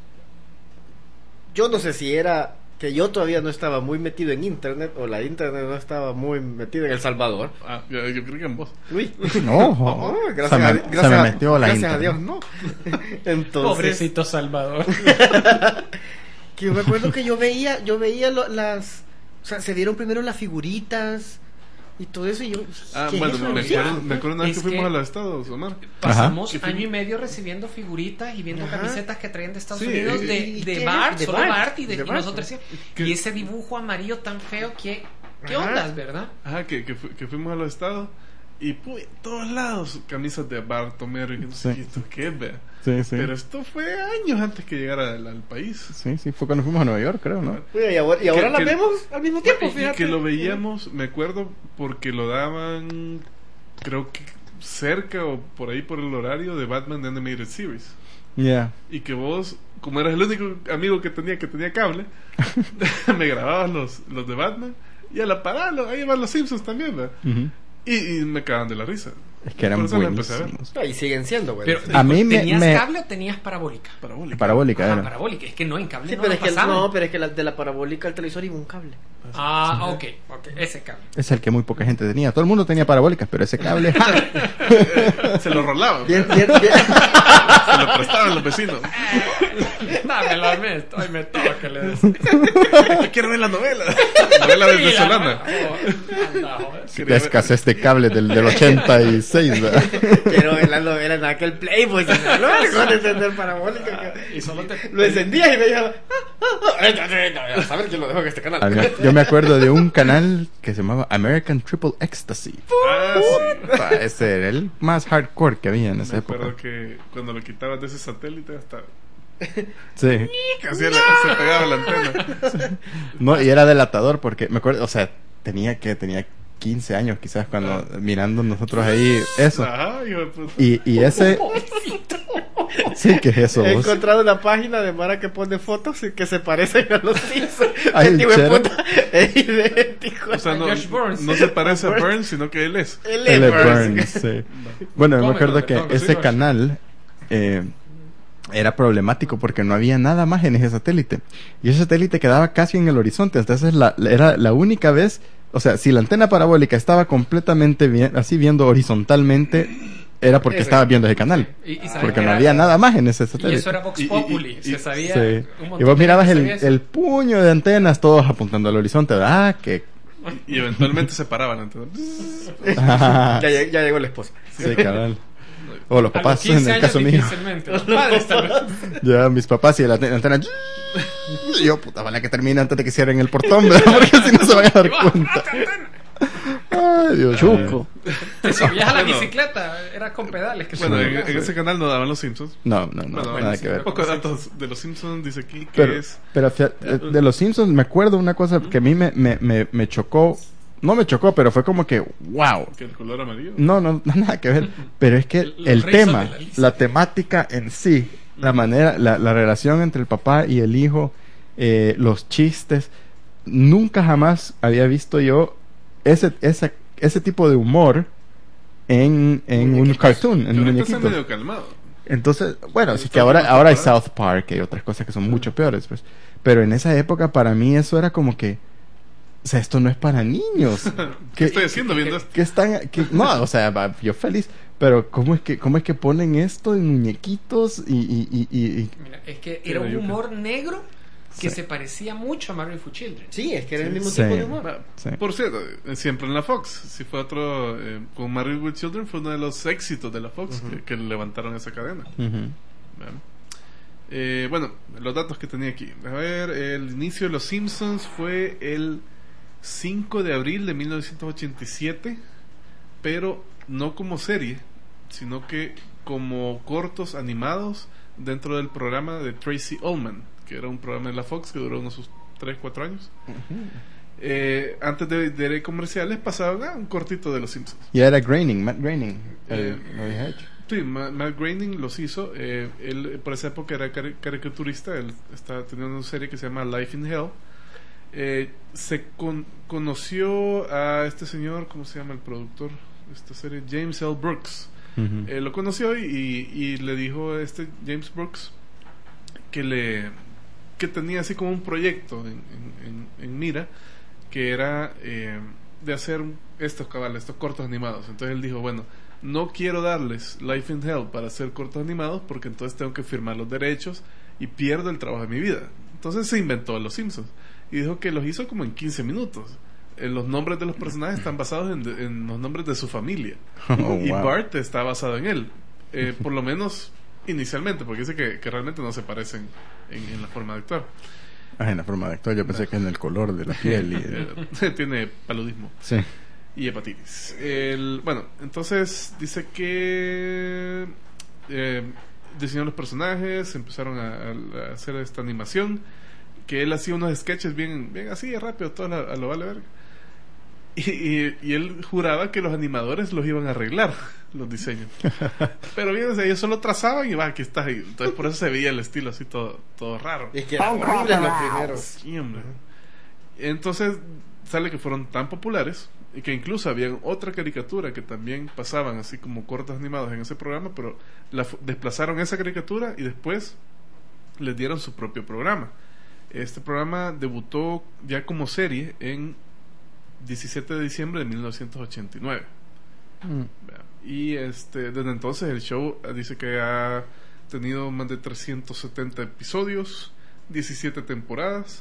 yo no sé si era que yo todavía no estaba muy metido en internet o la internet no estaba muy metida en El Salvador. Ah, yo, yo creo que en vos. Uy. Ojo. Oh, se gracias, me, a, se gracias, me a- metió la gracias a internet. Dios, no. Entonces, Pobrecito Salvador. que yo me acuerdo que yo veía, yo veía lo- las, o sea, se dieron primero las figuritas y todo eso y yo, Ah, ¿qué es bueno, eso? me Sí. acuerdo, me acuerdo una vez Es que fuimos que- a los Estados, Omar. Pasamos Ajá. año y medio recibiendo figuritas y viendo Ajá. camisetas que traían de Estados Sí, Unidos y- de, y de qué, Bart, de solo Bart, Bart, y, de, de y Bart. nosotros sí. ¿Qué? Y ese dibujo amarillo tan feo que... ¿Qué Ajá. ondas, verdad? Ajá, que, que, fu- que fuimos a los Estados y pu, todos lados camisas de Bart, Homero y que no sé Sí. qué, esto qué es, vea. Sí, sí. Pero esto fue años antes que llegara al, al país. Sí, sí, fue cuando fuimos a Nueva York, creo, ¿no? Uy, y ahora, y ahora Que- las que- vemos al mismo tiempo, Y fíjate. que lo veíamos, me acuerdo, porque lo daban, creo que cerca o por ahí por el horario de Batman The Animated Series. Yeah. Y que vos, como eras el único amigo que tenía que tenía cable, me grababas los, los de Batman y a la parada, ahí van los Simpsons también, ¿verdad? Ujú. Y, y me cagaban de la risa. Es que eran Por eso la empecé a ver. buenísimos. Ah, y siguen siendo, güey. Pero, A mí me- ¿tenías me- cable o tenías parabólica? Parabólica. Parabólica Ah, era. parabólica. Es que no, en cable Sí, no pero la es que el- pasaban. no, pero es que la, de la parabólica al televisor iba un cable. Ah, ok, ok, ese cable. Es el que muy poca gente tenía. Todo el mundo tenía parabólicas, pero ese cable. Se lo rolaban. Bien, bien, bien. Se lo prestaban los vecinos. Dámelo a mí, hoy me toca, le des. Quiero ver la novela. Novela venezolana. La escasez de cable del, del ochenta y seis, ¿verdad? Pero en la novela, en aquel Playboy, no me dejó de encender parabólica. Y solo te... Lo encendía y me dijo, a saber quién lo dejó en este canal. Había- Yo me acuerdo de un canal que se llamaba American Triple Ecstasy. Ah, sí. Pa, Ese era el más hardcore que había en esa Me época. acuerdo que cuando lo quitabas de ese satélite hasta Sí. casi era- se pegaba la antena. No, y era delatador porque me acuerdo, o sea, tenía que tenía quince años quizás cuando mirando nosotros ahí eso. Ajá, hijo de puta. Y, y ese sí, que es eso He vos. encontrado una página de Mara que pone fotos y que se parecen a los Simpsons. Ay, Este hijo de chero. puta es idéntico. O sea, no, Josh Burns. no se parece a Burns. Burns, sino que él es. El L. Burns. Burns, sí. Bueno, me Tómelo, acuerdo que tómelo, ese sí, canal eh, era problemático porque no había nada más en ese satélite. Y ese satélite quedaba casi en el horizonte. Entonces la, la- era la única vez, o sea, si la antena parabólica estaba completamente bien, así viendo horizontalmente, era porque Ese. estabas viendo ese canal. Y, y sabía Porque que no era- había nada más en ese Y satélite. eso era Vox Y- y- Populi. y- se sabía. Sí. un montón Y vos de mirabas gente el, sabía eso. el puño de antenas todos apuntando al horizonte. Ah, que... Y eventualmente se paraban. Entonces, Ya, lleg- ya llegó la esposa. Sí, cabal. O los A los papás, en quince el años caso mío. difícilmente. Los padres tal vez. Ya, mis papás y la ante- antena. Y yo, puta, ojalá que termine antes de que cierren el portón, ¿verdad? Porque si no se van a dar cuenta. Ay, Dios Chuco. Te subías a la Bueno. bicicleta. Era con pedales. Que bueno, se en, movía. en ese canal no daban los Simpsons. No, no, no, Bueno, nada bueno, que ver. Pocos datos de los Simpsons dice aquí que Pero, es. pero fíjate, de los Simpsons me acuerdo una cosa que a mí me, me, me, me chocó. No me chocó, pero fue como que, wow. Que el color amarillo. No, no, no, nada que ver. Pero es que Los el reyes tema, son de la lista. la temática en sí, la manera, la, la relación entre el papá y el hijo, eh, los chistes, nunca jamás había visto yo ese, ese, ese tipo de humor en, en un cartoon, en Que un ahorita está muñequito. medio calmado. Entonces, bueno, sí Está que ahora, bien ahora hay temporada. South Park y otras cosas que son mucho peores, pues. Pero en esa época para mí eso era como que, o sea, esto no es para niños. ¿Qué estoy haciendo viendo esto? que están, que- no, o sea, va, yo feliz, pero cómo es que, cómo es que ponen esto en muñequitos y, y, y, y- y- Mira, es que era un yuca. humor negro que Sí. se parecía mucho a Married for Children. Sí, es que era el mismo Sí. tipo de humor. Ah, Sí. Por cierto, eh, siempre en la Fox. Si fue otro. Eh, con Married with Children fue uno de los éxitos de la Fox que, que levantaron esa cadena. Ujú. Vean. Eh, bueno, los datos que tenía aquí. A ver, el inicio de Los Simpsons fue el cinco de abril de mil novecientos ochenta y siete, pero no como serie, sino que como cortos animados dentro del programa de Tracy Ullman, que era un programa de la Fox que duró unos tres cuatro años. Eh, antes de, de comerciales pasaban ah, un cortito de Los Simpsons. Y era Groening, Matt Groening. Eh, el- lo había hecho. Sí, Ma- Matt Groening los hizo. Eh, él eh, por esa época era cari- caricaturista. Él estaba teniendo una serie que se llama Life in Hell. Eh, se con- conoció a este señor, ¿cómo se llama el productor de esta serie? James L. Brooks. Ujú. Eh, lo conoció y, y- y le dijo a este James Brooks que le que tenía así como un proyecto en, en- en- en mira, que era eh, de hacer estos cabales, estos cortos animados. Entonces él dijo, bueno, no quiero darles Life in Hell para hacer cortos animados porque entonces tengo que firmar los derechos y pierdo el trabajo de mi vida. Entonces se inventó Los Simpsons y dijo que los hizo como en quince minutos. Eh, los nombres de los personajes están basados en, de- en los nombres de su familia. Oh, Y wow. Bart está basado en él. Eh, por lo menos inicialmente, porque dice que, que realmente no se parecen en, en la forma de actuar. Ah, en la forma de actuar, yo pensé que en el color de la piel. Y, Eh, Tiene paludismo sí. y hepatitis. El, bueno, entonces dice que eh, diseñó los personajes, empezaron a, a hacer esta animación, que él hacía unos sketches bien, bien así, rápido, todo a, a lo vale verga. Y, y, y él juraba que los animadores los iban a arreglar, los diseños. Pero bien, o sea, ellos solo trazaban y va, aquí está. Y entonces por eso se veía el estilo así todo, todo raro. Es que eran horribles los primeros. Sí, hombre. Entonces sale que fueron tan populares y que incluso había otra caricatura que también pasaban así como cortos animados en ese programa, pero la fu- desplazaron esa caricatura y después les dieron su propio programa. Este programa debutó ya como serie en diecisiete de diciembre de mil novecientos ochenta y nueve. Mm. Vea. Y este desde entonces el show eh, dice que ha tenido más de trescientos setenta episodios, diecisiete temporadas.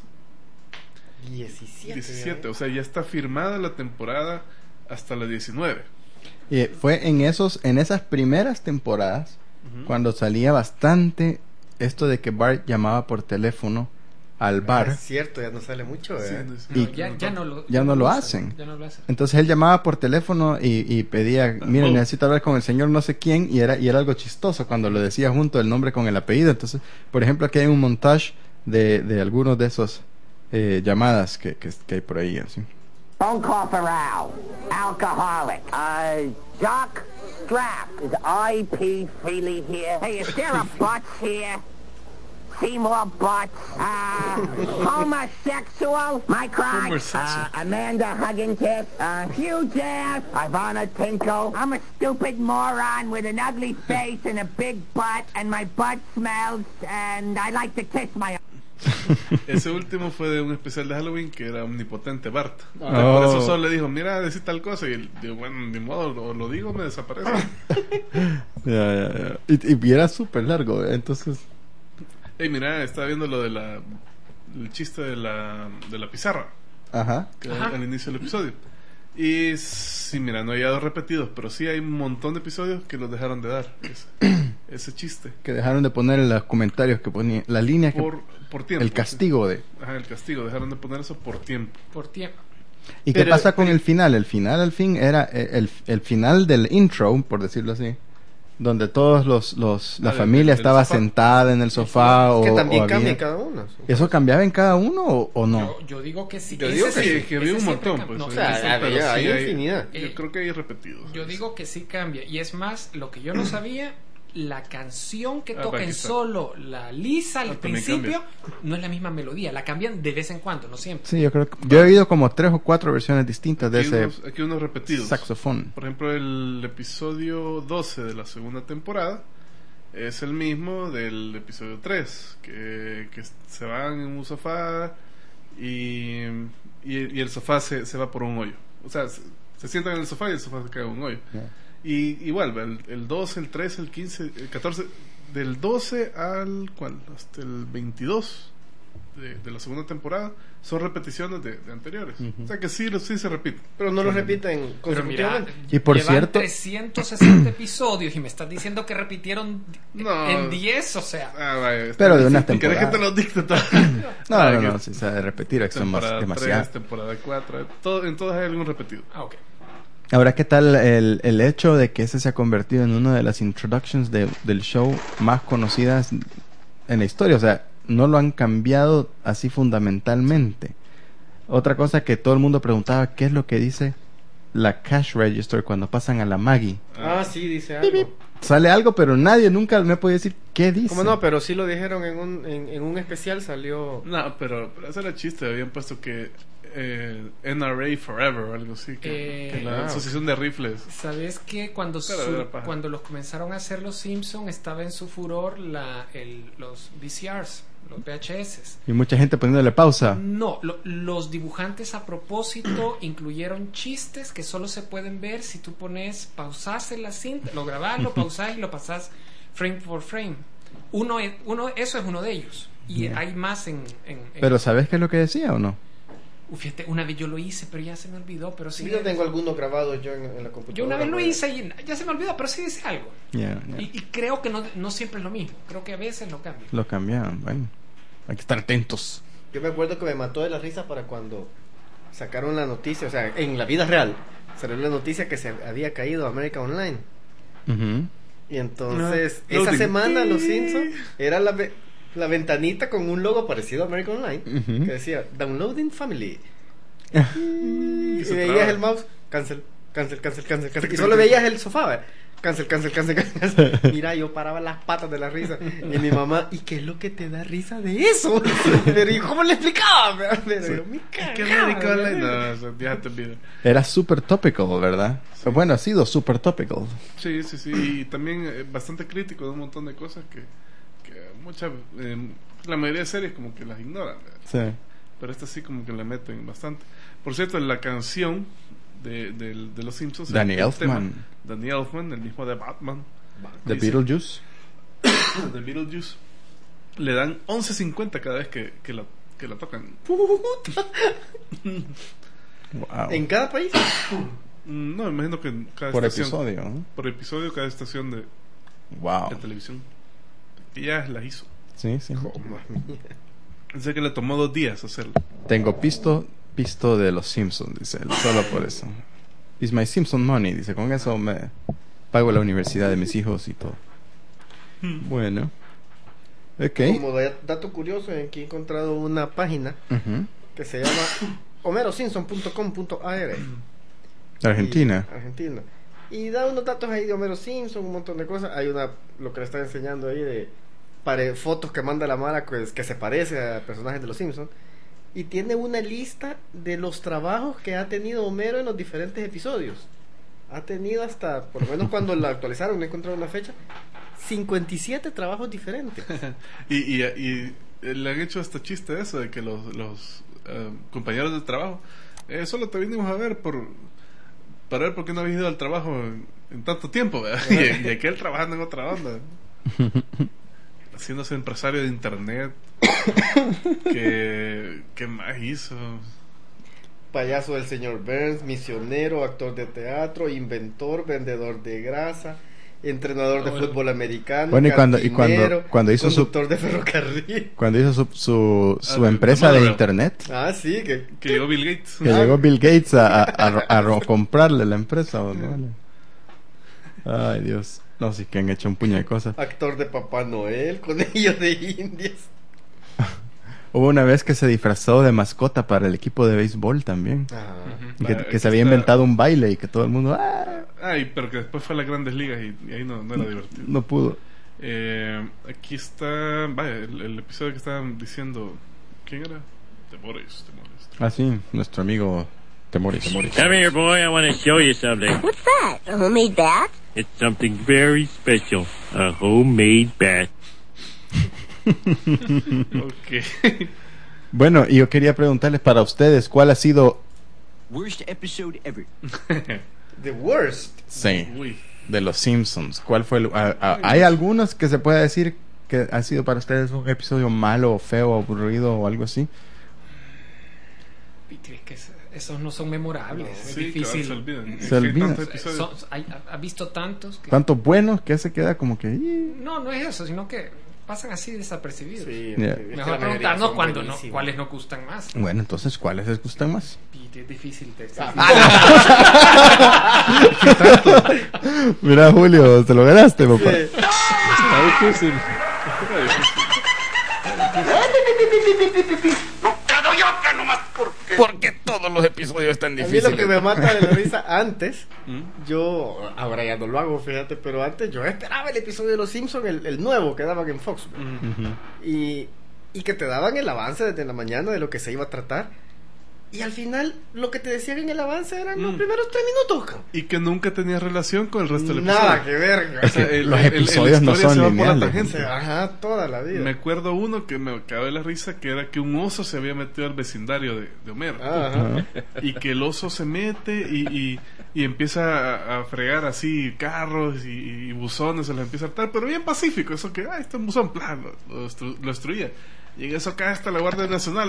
diecisiete. diecisiete, o sea, ya está firmada la temporada hasta la diecinueve. Y fue en esos, en esas primeras temporadas Ujú. cuando salía bastante esto de que Bart llamaba por teléfono al bar. Es cierto, ya no sale mucho, Sí, ¿eh? no es- Y- No, ya, ya no lo, ya no lo usan, hacen. Ya no lo hacen. Entonces él llamaba por teléfono y, y pedía, miren, Oh. necesito hablar con el señor no sé quién, y era, y era algo chistoso cuando lo decía junto el nombre con el apellido. Entonces, por ejemplo, aquí hay un montaje de, de algunos de esos eh, llamadas que, que, que hay por ahí, así. Phone call for Al. Alcoholic. Uh, Doc Strap. Is I P Freely here? Hey, is there a Butts here? Seymour Butts. Uh, homosexual? My crime. Homosexual. Uh, Amanda Huggins. Uh, Hugh Jaff. Ivana Tinko. I'm a stupid moron with an ugly face and a big butt, and my butt smells, and I like to kiss my... Ese último fue de un especial de Halloween que era omnipotente Bart. Oh. Entonces, por eso solo le dijo, mira, decir tal cosa. Y él dijo, bueno, ni modo, o lo digo o me desaparece. Ya, ya, ya. Y, y era súper largo, ¿eh? Entonces... Hey, mira, estaba viendo lo de la... El chiste de la, de la pizarra. Ajá. Que Ajá. al inicio del episodio. Y sí, mira, no hay dos repetidos, pero sí hay un montón de episodios que los dejaron de dar. Ese, ese chiste. Que dejaron de poner en los comentarios que ponía... La línea que... Por, por tiempo. el castigo de... Ajá, el castigo. Dejaron de poner eso por tiempo. Por tiempo. ¿Y Pero- qué pasa con pero- el final? El final, al fin, era eh, el, el final del intro, por decirlo así, donde todos los, los la Ah, del- familia del estaba sofá. sentada en el sofá o, que también o había- cambia cada uno. ¿Eso cambiaba en cada uno o, o no? Yo, yo digo que sí. Yo Ese digo sí, Sí, que había ese un siempre montón. cam- Pues, no, o sea, eso, había- pero sí hay infinidad. Yo Eh, creo que hay repetidos. yo digo que sí cambia. Y es más, lo que yo no sabía, la canción que Ah, toca aquí en está. solo la Lisa al Ah, también principio no es la misma melodía. La cambian de vez en cuando, no siempre. Sí, yo creo que... Yo he oído como tres o cuatro versiones distintas de Aquí ese unos, aquí unos repetidos. saxofón. Por ejemplo, el episodio doce de la segunda temporada es el mismo del episodio tres, que, que se van en un sofá y, y, y el sofá se, se va por un hoyo. O sea, se, se sientan en el sofá y el sofá se cae en un hoyo. Yeah. Y igual, el, el doce, el trece, el quince, el catorce, del doce al ¿cuál? Hasta el veintidós de, de la segunda temporada son repeticiones de, de anteriores. Ujú. O sea que sí, lo- sí se repite. Pero no lo repiten Pero mira, consecutivamente. Y por llevan cierto- trescientos sesenta episodios y me estás diciendo que repitieron No. en diez, o sea. Ah, vaya, está Pero de una difícil. ¿Querés que temporada. te lo dicte todo? No, Ah, no, que no, si se ha de repetir, es que son más- Temporada demasiado. tres, temporada cuatro, todo, en todas hay algún repetido. Ah, ok. Ahora, ¿qué tal el, el hecho de que ese se ha convertido en una de las introductions de- del show más conocidas en la historia? O sea, no lo han cambiado así fundamentalmente. Otra cosa que todo el mundo preguntaba, ¿qué es lo que dice la cash register cuando pasan a la Maggie? Ah, sí, dice algo. Sale algo, pero nadie nunca me puede decir qué dice. ¿Cómo no? Pero sí lo dijeron en un, en, en un especial, salió... No, pero, pero ese era chiste. Habían puesto que eh, N R A Forever o algo así. Que, Eh, que la ah. Asociación de Rifles. ¿Sabes que cuando, Pero su- era paja. cuando los comenzaron a hacer los Simpsons estaba en su furor la, el, los V C Rs, los V H S? Y mucha gente poniéndole pausa. No, lo- los dibujantes a propósito incluyeron chistes que solo se pueden ver si tú pones, pausás en la cinta, lo grabás, lo pausás y lo pasás frame por frame. Uno, es- uno, eso es uno de ellos. Y hay más en... en- en- Pero ¿sabes qué es lo que decía o no? Uf, fíjate, una vez yo lo hice, pero ya se me olvidó, pero sí... Sí, yo tengo algunos grabados yo en, en la computadora. Yo una vez lo pues. hice y ya se me olvidó, pero sí dice algo. Ya, ya. Y, y creo que no, no siempre es lo mismo. Creo que a veces lo cambian. Lo cambiaron. Bueno, hay que estar atentos. Yo me acuerdo que me mató de la risa para cuando sacaron la noticia, o sea, en la vida real, salió la noticia que se había caído América Online. Ujú. Y entonces, No. esa Loading. semana, Los Simpsons, era la, ve- la ventanita con un logo parecido a American Online, Ujú. que decía, Downloading Family. Y Y se veías traba. el mouse, cancel, cancel, cancel, cancel, cancel. Y solo veías el sofá, ¿ve? Cancel, cancel, cancel, cancel. Mira, yo paraba las patas de la risa. Y mi mamá, ¿y qué es lo que te da risa de eso? Pero ¿y cómo le explicaba? Pero yo, mi ¿Qué cagada, América Online? ¿ve? No, o sea, ya te olvido. Era super topical, ¿verdad? Bueno, ha sido super topical. Sí, sí, sí. Y también eh, bastante crítico de un montón de cosas que, que muchas, eh, la mayoría de series como que las ignoran. ¿verdad? Sí. Pero esta sí como que le meten bastante. Por cierto, la canción de, de, de Los Simpsons, Danny el- el Elfman. tema, Danny Elfman, el mismo de Batman, The dice- Beetlejuice. de Beetlejuice, le dan once cincuenta cada vez que, que, la, que la tocan. Wow. ¿En cada país? Mm, No, me imagino que en cada Por estación. episodio, ¿no? Por episodio, cada estación de, Wow. de televisión. Ella las hizo. Sí, sí. Sé que le tomó dos días hacerlo. Tengo pisto, pisto de los Simpsons, dice él. Solo por eso. It's my Simpson money, dice. Con eso me pago la universidad de mis hijos y todo. Bueno. Ok. Como da- dato curioso, aquí he encontrado una página Ujú. que se llama homero simpson punto com punto a r. Argentina. Y- Argentina. Y da unos datos ahí de Homero Simpson, un montón de cosas. Hay una, lo que le está enseñando ahí de pare- fotos que manda la Mara pues, que se parece a personajes de los Simpsons. Y tiene una lista de los trabajos que ha tenido Homero en los diferentes episodios. Ha tenido hasta, por lo menos cuando la actualizaron, no encontraron una fecha, cincuenta y siete trabajos diferentes. Y, y, y eh, le han hecho este chiste de eso, de que los, los uh, compañeros de trabajo, eh, solo te vinimos a ver por para ver por qué no habías ido al trabajo en, en tanto tiempo, ¿verdad? y, y aquel trabajando en otra onda, haciéndose empresario de internet. ¿Qué, qué más hizo? Payaso del señor Burns, misionero, actor de teatro, inventor, vendedor de grasa, entrenador de bueno. fútbol americano, Bueno, y cuando, y cuando, cantinero, cuando hizo su, conductor de ferrocarril. cuando hizo su, su, su Ah, empresa de de Marvel. internet, Ah, sí, que Que llegó Bill Gates. que llegó Bill Gates a, a, a, a ro- comprarle la empresa, ¿o no? Vale. Ay, Dios. No, sí que han hecho un puño de cosas. actor de Papá Noel, conejillo de Indias. Hubo una vez que se disfrazó de mascota para el equipo de béisbol también. Ah. Y que, Vale, que se aquí había está. inventado un baile y que todo el mundo ¡ah! Ay, pero que después fue a las grandes ligas y, y ahí no, no era divertido. No pudo. Eh, aquí está, vaya, el, el episodio que estaban diciendo. ¿Quién era? Temores, Temores. Ah, sí, nuestro amigo Temores. Temores. Come here, boy. I want to show you something. What's that? A homemade bat? It's something very special. A homemade bat. Ok. Bueno, y yo quería preguntarles para ustedes, ¿cuál ha sido Worst episode ever. The worst. sí, Uy. de los Simpsons? ¿Cuál fue el, a- a- hay algunos que se puede decir que ha sido para ustedes un episodio malo, o feo, o aburrido o algo así? Pitri, que es- esos no son memorables. es Sí, difícil. cabal, se olvidan. Se Es que hay olvidan. tantos episodios. Son- hay- ha, ha visto tantos que... Tanto buenos que se queda como que "Ih". No, no es eso, sino que pasan así desapercibidos. Sí, Yeah. es que la Mejor mayoría preguntarnos son cuándo no, buenísimos. cuáles nos gustan más. Bueno, entonces, ¿cuáles les gustan más? Pitri, es difícil. Te, Mira, Julio, te lo ganaste, papá. Sí. Está difícil. ¿Por qué todos los episodios están A mí lo que me mata de la risa antes, ¿Mm? yo, ahora ya no lo hago, fíjate, pero antes yo esperaba el episodio de Los Simpsons, el, el nuevo que daban en Fox. Mm. Y, y que te daban el avance desde la mañana de lo que se iba a tratar. Y al final, lo que te decían en el avance eran los Mm. primeros tres minutos. cabrón. Y que nunca tenía relación con el resto del episodio. Nada que ver. O sea, el- Los el- el- episodios la no historia son se va por la lineales. tangente. Ajá, toda la vida. Me acuerdo uno que me acabó de la risa, que era que un oso se había metido al vecindario de, de Homero. Ajá. Y que el oso se mete y, y, y empieza a, a fregar así carros y, y buzones, se los empieza a hartar, pero bien pacífico. Eso que, ah, este es un buzón, plan, lo, lo destru- lo destruía. Y en eso acá está la Guardia Nacional.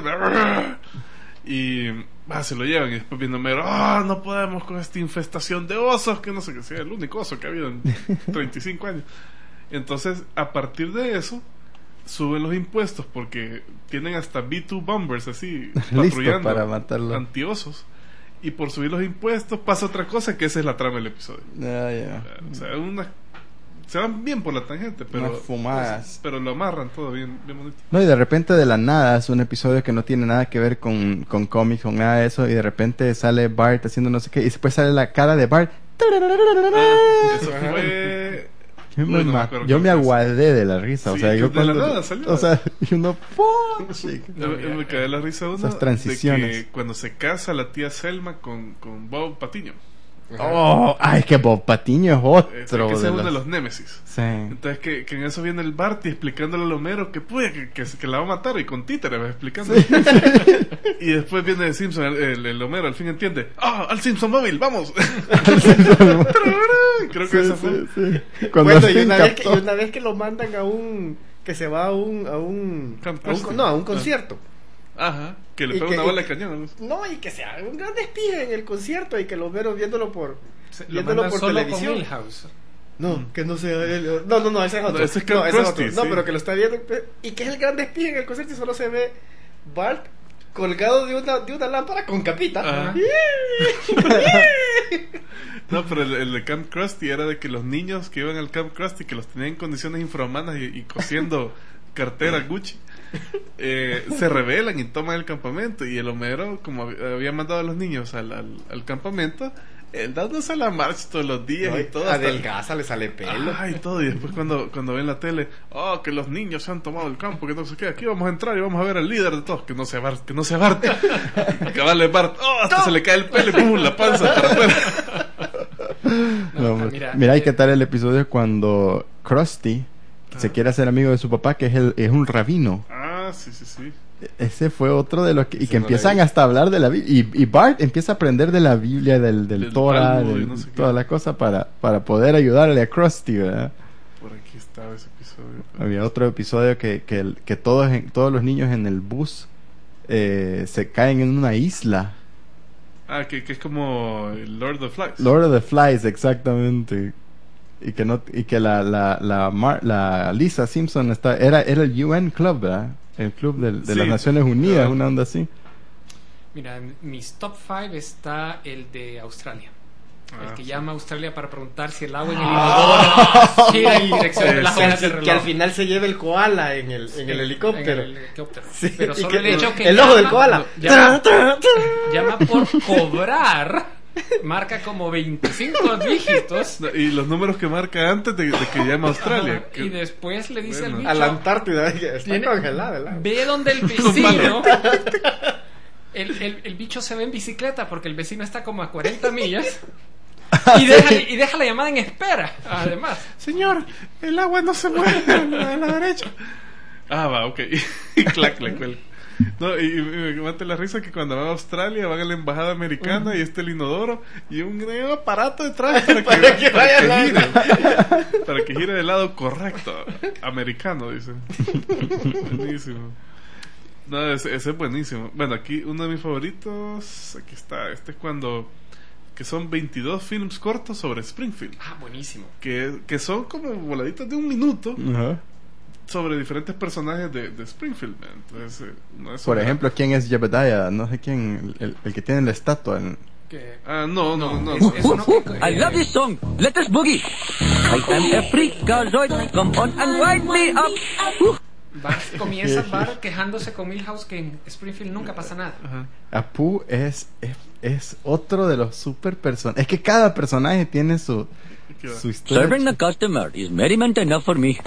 Y ah, se lo llevan y después viene Homero, ah, no podemos con esta infestación de osos, que no sé qué sea, el único oso que ha habido en treinta y cinco años. Entonces, a partir de eso, suben los impuestos porque tienen hasta B dos bombers así patrullando para matarlo. antiosos. Y por subir los impuestos pasa otra cosa, que esa es la trama del episodio. Ah, ya. O sea, una, se van bien por la tangente, pero Unas fumadas. pero lo amarran todo bien, bien bonito. No, y de repente de la nada es un episodio que no tiene nada que ver con, con cómics, con nada de eso, y de repente sale Bart haciendo no sé qué, y después sale la cara de Bart. Ah, eso fue... Yo me, Uy, no me ma- acuerdo yo qué me fue. aguardé de la risa, o Sí, sea, yo de la cuando, nada salió. o sea, y uno, ¡pum! Sí. Yo me- me cae la risa uno Esas transiciones. de que cuando se casa la tía Selma con, con Bob Patiño. Oh, ay, que Bob Patiño es Eh, otro que ese de es uno los- de los némesis. Sí. Entonces que, que en eso viene el Barty explicándole al Homero que puede que, que, que la va a matar y con títeres va explicando. Y después viene el Simpson, el, el, el Homero al fin entiende. ¡Ah! ¡Al Simpson móvil! ¡Vamos! Creo que Sí, eso fue. sí, sí. Cuando Bueno, y Finn una, vez que, captó- y una vez que lo mandan a un... Que se va a un... A un, Camp a un- Krusty. no, a un concierto. Ajá. Que le Y pega que- una bola y- de cañón. No, y que se haga un gran despido en el concierto y que lo vieron viéndolo por... Se- Lo viéndolo mandan por solo con televisión. Milhouse. No, que no sea él. No, no, no, ese es otro. No, ese es Camp es Krusty, otro. No, sí. pero que lo está viendo. Y que es el gran despido en el concierto y solo se ve Bart colgado de una, de una lámpara con capita. Ajá. No, pero el, el de Camp Krusty era de que los niños que iban al Camp Krusty, que los tenían en condiciones infrahumanas y, y cosiendo cartera Gucci, eh, se rebelan y toman el campamento. Y el Homero, como hab- había mandado a los niños al, al, al campamento, él dándose a la marcha todos los días No, y todo. hasta- adelgaza, le sale pelo. Ajá, y todo. Y después cuando, cuando ven la tele, oh, que los niños se han tomado el campo, que no sé qué, aquí vamos a entrar y vamos a ver al líder de todos, que no sea Bart, que no sea Bart. Y cabal de Bart, oh, hasta se le cae el pelo y pum, la panza para afuera. No, No, hombre. mira, mira, hay eh, que tal el episodio cuando Krusty se quiere hacer amigo de su papá, que es, el, es un rabino. Ah, Ah, sí, sí, sí. Ese fue otro de los que... Y Ese que no empiezan lo he hasta a hablar de la Biblia. Y, y Bart empieza a aprender de la Biblia, del, del, Del Torah, Talmud y de no sé qué. toda la cosa para, para poder ayudarle a Krusty, ¿verdad? Por aquí estaba ese episodio. Había otro episodio que, que, el- que todos, en- todos los niños en el bus eh, se caen en una isla. Ah, que, que es como el Lord of the Flies. Lord of the Flies, exactamente. Y que no y que la la la, Mar- la Lisa Simpson está era era el U N Club, ¿verdad? El club del- de, Sí, las Naciones Unidas, claro. una onda así. Mira, en mis top five está el de Australia. Ah, el que sí. llama a Australia para preguntar si el agua en el inodoro gira en dirección de las Sí, horas Que, del al- reloj. que al final se lleve el koala en el, en el helicóptero. En el helicóptero. Sí, Pero y solo que- el hecho que el llama, ojo del koala. Llama, llama por cobrar. Marca como veinticinco dígitos. No, y los números que marca antes de, de que llama a Australia. Ajá, que- y después le dice Bueno. al A la bicho, Antártida. Está Tiene- congelada el agua. ve donde el vecino. El, el, el bicho se ve en bicicleta porque el vecino está como a cuarenta millas. Y deja, y deja la llamada en espera, además. Señor, el agua no se mueve a la, a la derecha. Ah, va, ok. Y clac, le cuelga. No, y, y me mate la risa que cuando van a Australia van a la embajada americana y está el inodoro y un gran aparato detrás para que, Para que para que vaya al gire. Para que gire del lado correcto. Americano, dicen. Buenísimo. No, ese, ese es buenísimo. Bueno, aquí uno de mis favoritos. Aquí está. Este es cuando. Que son veintidós films cortos sobre Springfield. Ah, buenísimo. Que, que son como voladitas de un minuto Ajá. sobre diferentes personajes de, de Springfield. man. Entonces, eh, no es Por una- ejemplo, ¿quién es Jebediah? No sé quién, el, el que tiene la estatua. En... Que, Ah, no, no, no. es, no. es uno que, I love this song. Let us boogie. I am a freakazoid. Come on and wind me up. Bart comienza Bart quejándose con Milhouse que en Springfield nunca pasa nada. Ajá. Apu es, es es otro de los super personajes. Es que cada personaje tiene su ¿Qué va? su historia. Serving the customer is merriment enough for me.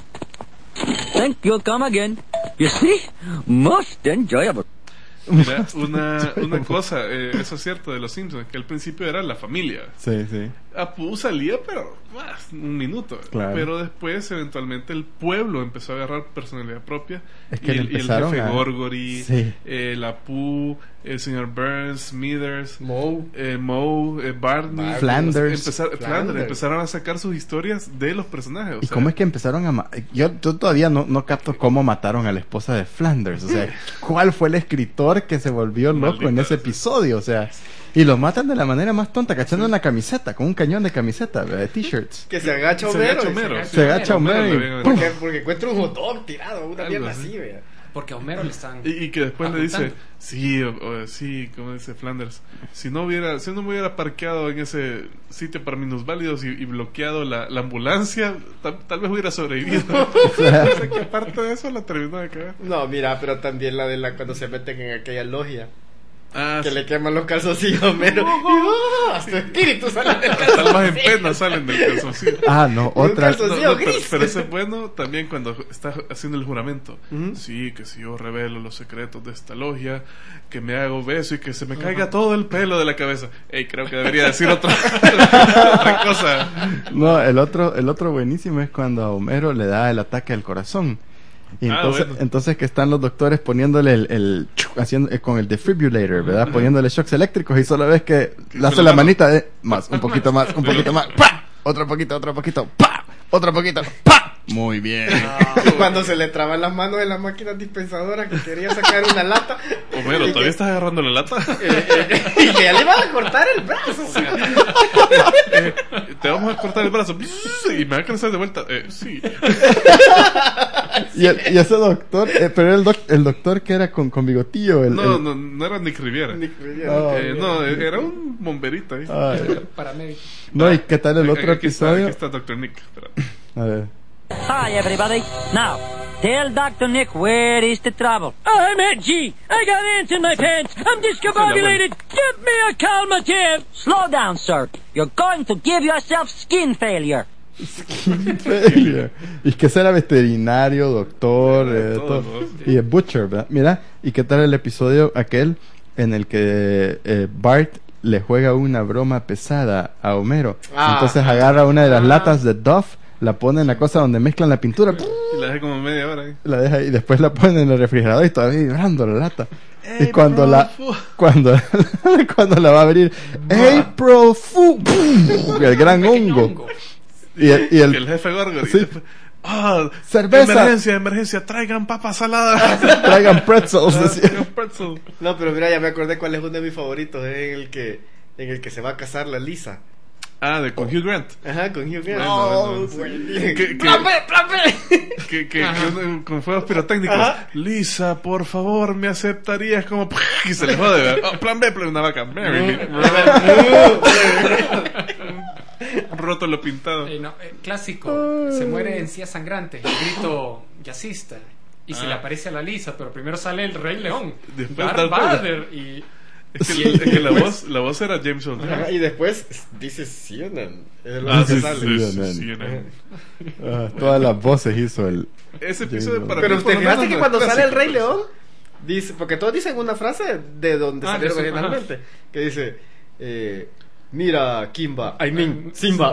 Thank you. Come again. You see, most enjoyable. Mira, una, una cosa, eh, eso es cierto de los Simpsons, que al principio era la familia. Sí, sí. Apu salía, pero ah, un minuto. Claro. Pero después, eventualmente, el pueblo empezó a agarrar personalidad propia. Es que y, le el, y el empezaron jefe a- Gorgory, Sí. eh, el Apu, el señor Burns, Smithers, Moe. eh, Moe, eh, Barney, Flanders. empezar- Flanders. Flanders. Empezaron a sacar sus historias de los personajes. o ¿Y sea, cómo es que empezaron a ma- yo, yo todavía no, no capto cómo mataron a la esposa de Flanders? O sea, ¿cuál fue el escritor que se volvió loco en Maldita ese sea. episodio? O sea, y lo matan de la manera más tonta, cachando una camiseta, con un cañón de camiseta, de t-shirts. Que se agacha Se Homero. agacha y se Homero, agacha- Se agacha Homero y lo habían ¡pum! Porque, porque encuentra un hot dog tirado, una Algo mierda así. así, vea. Porque a Homero le están. Y, y que después le dice, apuntando. sí, o, o, sí, como dice Flanders, si no hubiera, si no me hubiera parqueado en ese sitio para minusválidos y, y bloqueado la, la ambulancia, tal, tal vez hubiera sobrevivido. O sea, que aparte de eso la terminó de cagar. No, mira, pero también la de la cuando se meten en aquella logia. Ah, Que sí. le queman los calzoncillos a Homero. Y ¡oh! Hasta espíritu sale del Las almas en calzoncillo. pena salen del calzoncillo. Ah, no, Un otra. calzon- No, Calzoncillo no, pero, gris. pero ese es bueno también cuando está haciendo el juramento. Ujú. Sí, que si yo revelo los secretos de esta logia, que me hago beso y que se me caiga todo el pelo de la cabeza. Ey, creo que debería decir otra, otra cosa. No, el otro, el otro buenísimo es cuando a Homero le da el ataque al corazón. Y Ah, entonces, bueno. entonces que están los doctores poniéndole el, el chuc, haciendo eh, con el defibrillator, ¿verdad? Poniéndole shocks eléctricos y solo ves que le hace con la la mano. manita de más, un poquito más, un poquito más, ¡pa! Otro poquito, otro poquito, ¡pa! Otro poquito, ¡pa! Muy bien. Cuando se le traban las manos en la máquina dispensadora que quería sacar una lata. Homero, Y ¿todavía que- estás agarrando la lata? eh, eh, y que ya le iban a cortar el brazo. o sea. Eh, te vamos a cortar el brazo. Y me va a crecer de vuelta. Eh, sí. Y, el- y ese doctor, eh, pero era el, doc- el doctor que era con, con bigotillo. El, No, el- no, no era Nick Riviera. Nick Riviera. Oh, Eh, no, eh, era un bomberito ahí. Ay, Paramédico. no, ¿y qué tal el otro Aquí está, episodio? aquí está doctor Nick. Espera. A ver. Hi, everybody. Now, tell Doctor Nick where is the trouble. I'm edgy. I got ants in my pants. I'm discombobulated. Give me a calmative. Slow down, sir. You're going to give yourself skin failure. Failure. Y que ese era veterinario, doctor, Eh, eh, todo, todo. ¿no? Y el butcher, ¿verdad? Mira, ¿y qué tal el episodio aquel en el que eh, Bart le juega una broma pesada a Homero? Ah. Entonces agarra una de las latas de Duff, la pone en la cosa donde mezclan la pintura Y la deja como media hora ahí. La deja y después la pone en el refrigerador y todavía vibrando la lata. Hey, y cuando bro, la fu- cuando cuando la va a abrir, April Fool, ¡pum! El gran hongo. Y el, y el, el jefe Gorgon. sí. Ah, Cerveza. Emergencia, emergencia, traigan papas saladas. Traigan pretzels. Ah, decía. traigan pretzel. No, pero mira, ya me acordé cuál es uno de mis favoritos, es en el que en el que se va a casar la Lisa. Ah, de con Hugh Grant. Ajá, con Hugh Grant. Bueno, Oh, bueno, sí. buenísimo. Que, que, ¡Plan B! ¡Plan B! que, que, Ajá. que uno- con fuegos pirotécnicos. Ajá. Lisa, por favor, me aceptarías como. Y se le jode, ¿verdad? Oh, plan B, plan una vaca. Marry me. Roto lo pintado. Eh, no, eh, clásico, se muere encía sangrante, el grito jazzista. Y se Ah. le aparece a la Lisa, pero primero sale el Rey León. Después Darth Darth Vader. Vader. Y Es que, es que la voz la voz era James Earl Jones. Ajá, y después dice Sionan. Es lo Ah, que sí, sale. sí, Sí, sí, man. sí, era- Ah, todas las voces hizo el. Ese episodio para Pero mí, por usted lo fijaste menos, que no cuando es sale el clásico, Rey pues. León, dice, porque todos dicen una frase de donde Ah, salieron de su- originalmente, que dice, eh, mira, Kimba, I mean, Simba.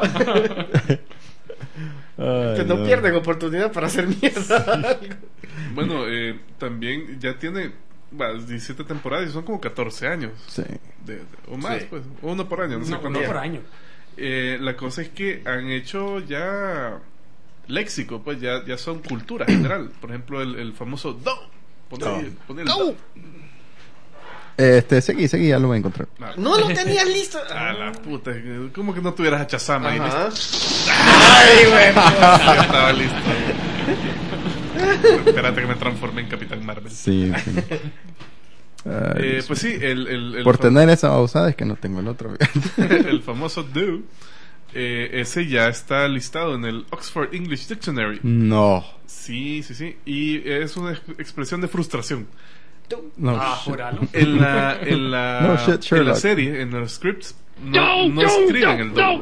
Ay, que no, pierden oportunidad para hacer mierda. Bueno, eh, también ya tiene bueno, diecisiete temporadas y son como catorce años. Sí. De- de- o más, Sí. pues. O uno por año, no sé no, cuándo. no por año. Eh, la cosa es que han hecho ya léxico, pues ya, ya son cultura general. Por ejemplo, el, el famoso do. Pon ahí, pon el do. Este, seguí, seguí, ya lo voy a encontrar. Ah, No lo tenías listo. a la puta, ¿cómo que no tuvieras a Chazama ahí Ajá. listo? Ay, güey. Ya estaba listo. Espérate que me transformé en Capitán Marvel. Sí, sí. Ay, Eh, Dios pues mío. sí, el, el, el Por fam- tener esa bausada es que no tengo el otro. el famoso do, eh, ese ya está listado en el Oxford English Dictionary. No. Sí, sí, sí. Y es una ex- expresión de frustración. No. Ah, shit. júralo. En la, en la, No shit, en la Sherlock. serie, en los scripts, no, no escriben el do.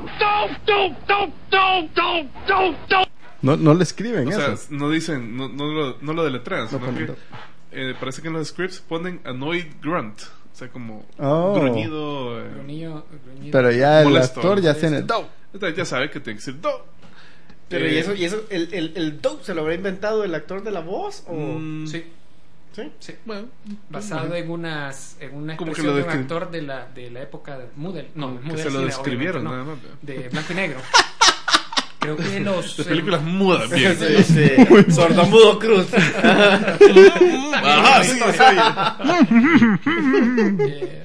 No, no le escriben O sea, eso. no dicen, no, no, lo, no lo deletrean, No sino ponen que do. eh, parece que en los scripts ponen annoyed grunt. O sea, como Oh. gruñido. eh, Gruñido- gruñido. Pero ya el molesto. actor ya tiene. do. Entonces ya sabe que tiene que decir do. Pero Eh, y eso, y eso el, el, el do se lo habrá inventado el actor de la voz o mm, Sí, ¿sí? sí. Bueno, Basado en unas en una Como que expresión lo de un descri- actor de la de la época de Moodle, no, que Moodle se lo Cine, describieron obviamente, nada no, más. de blanco y negro. Creo que los De eh, películas mudas, bien. Sí, sí. Sordomudo Cruz. Ajá, sí, eh,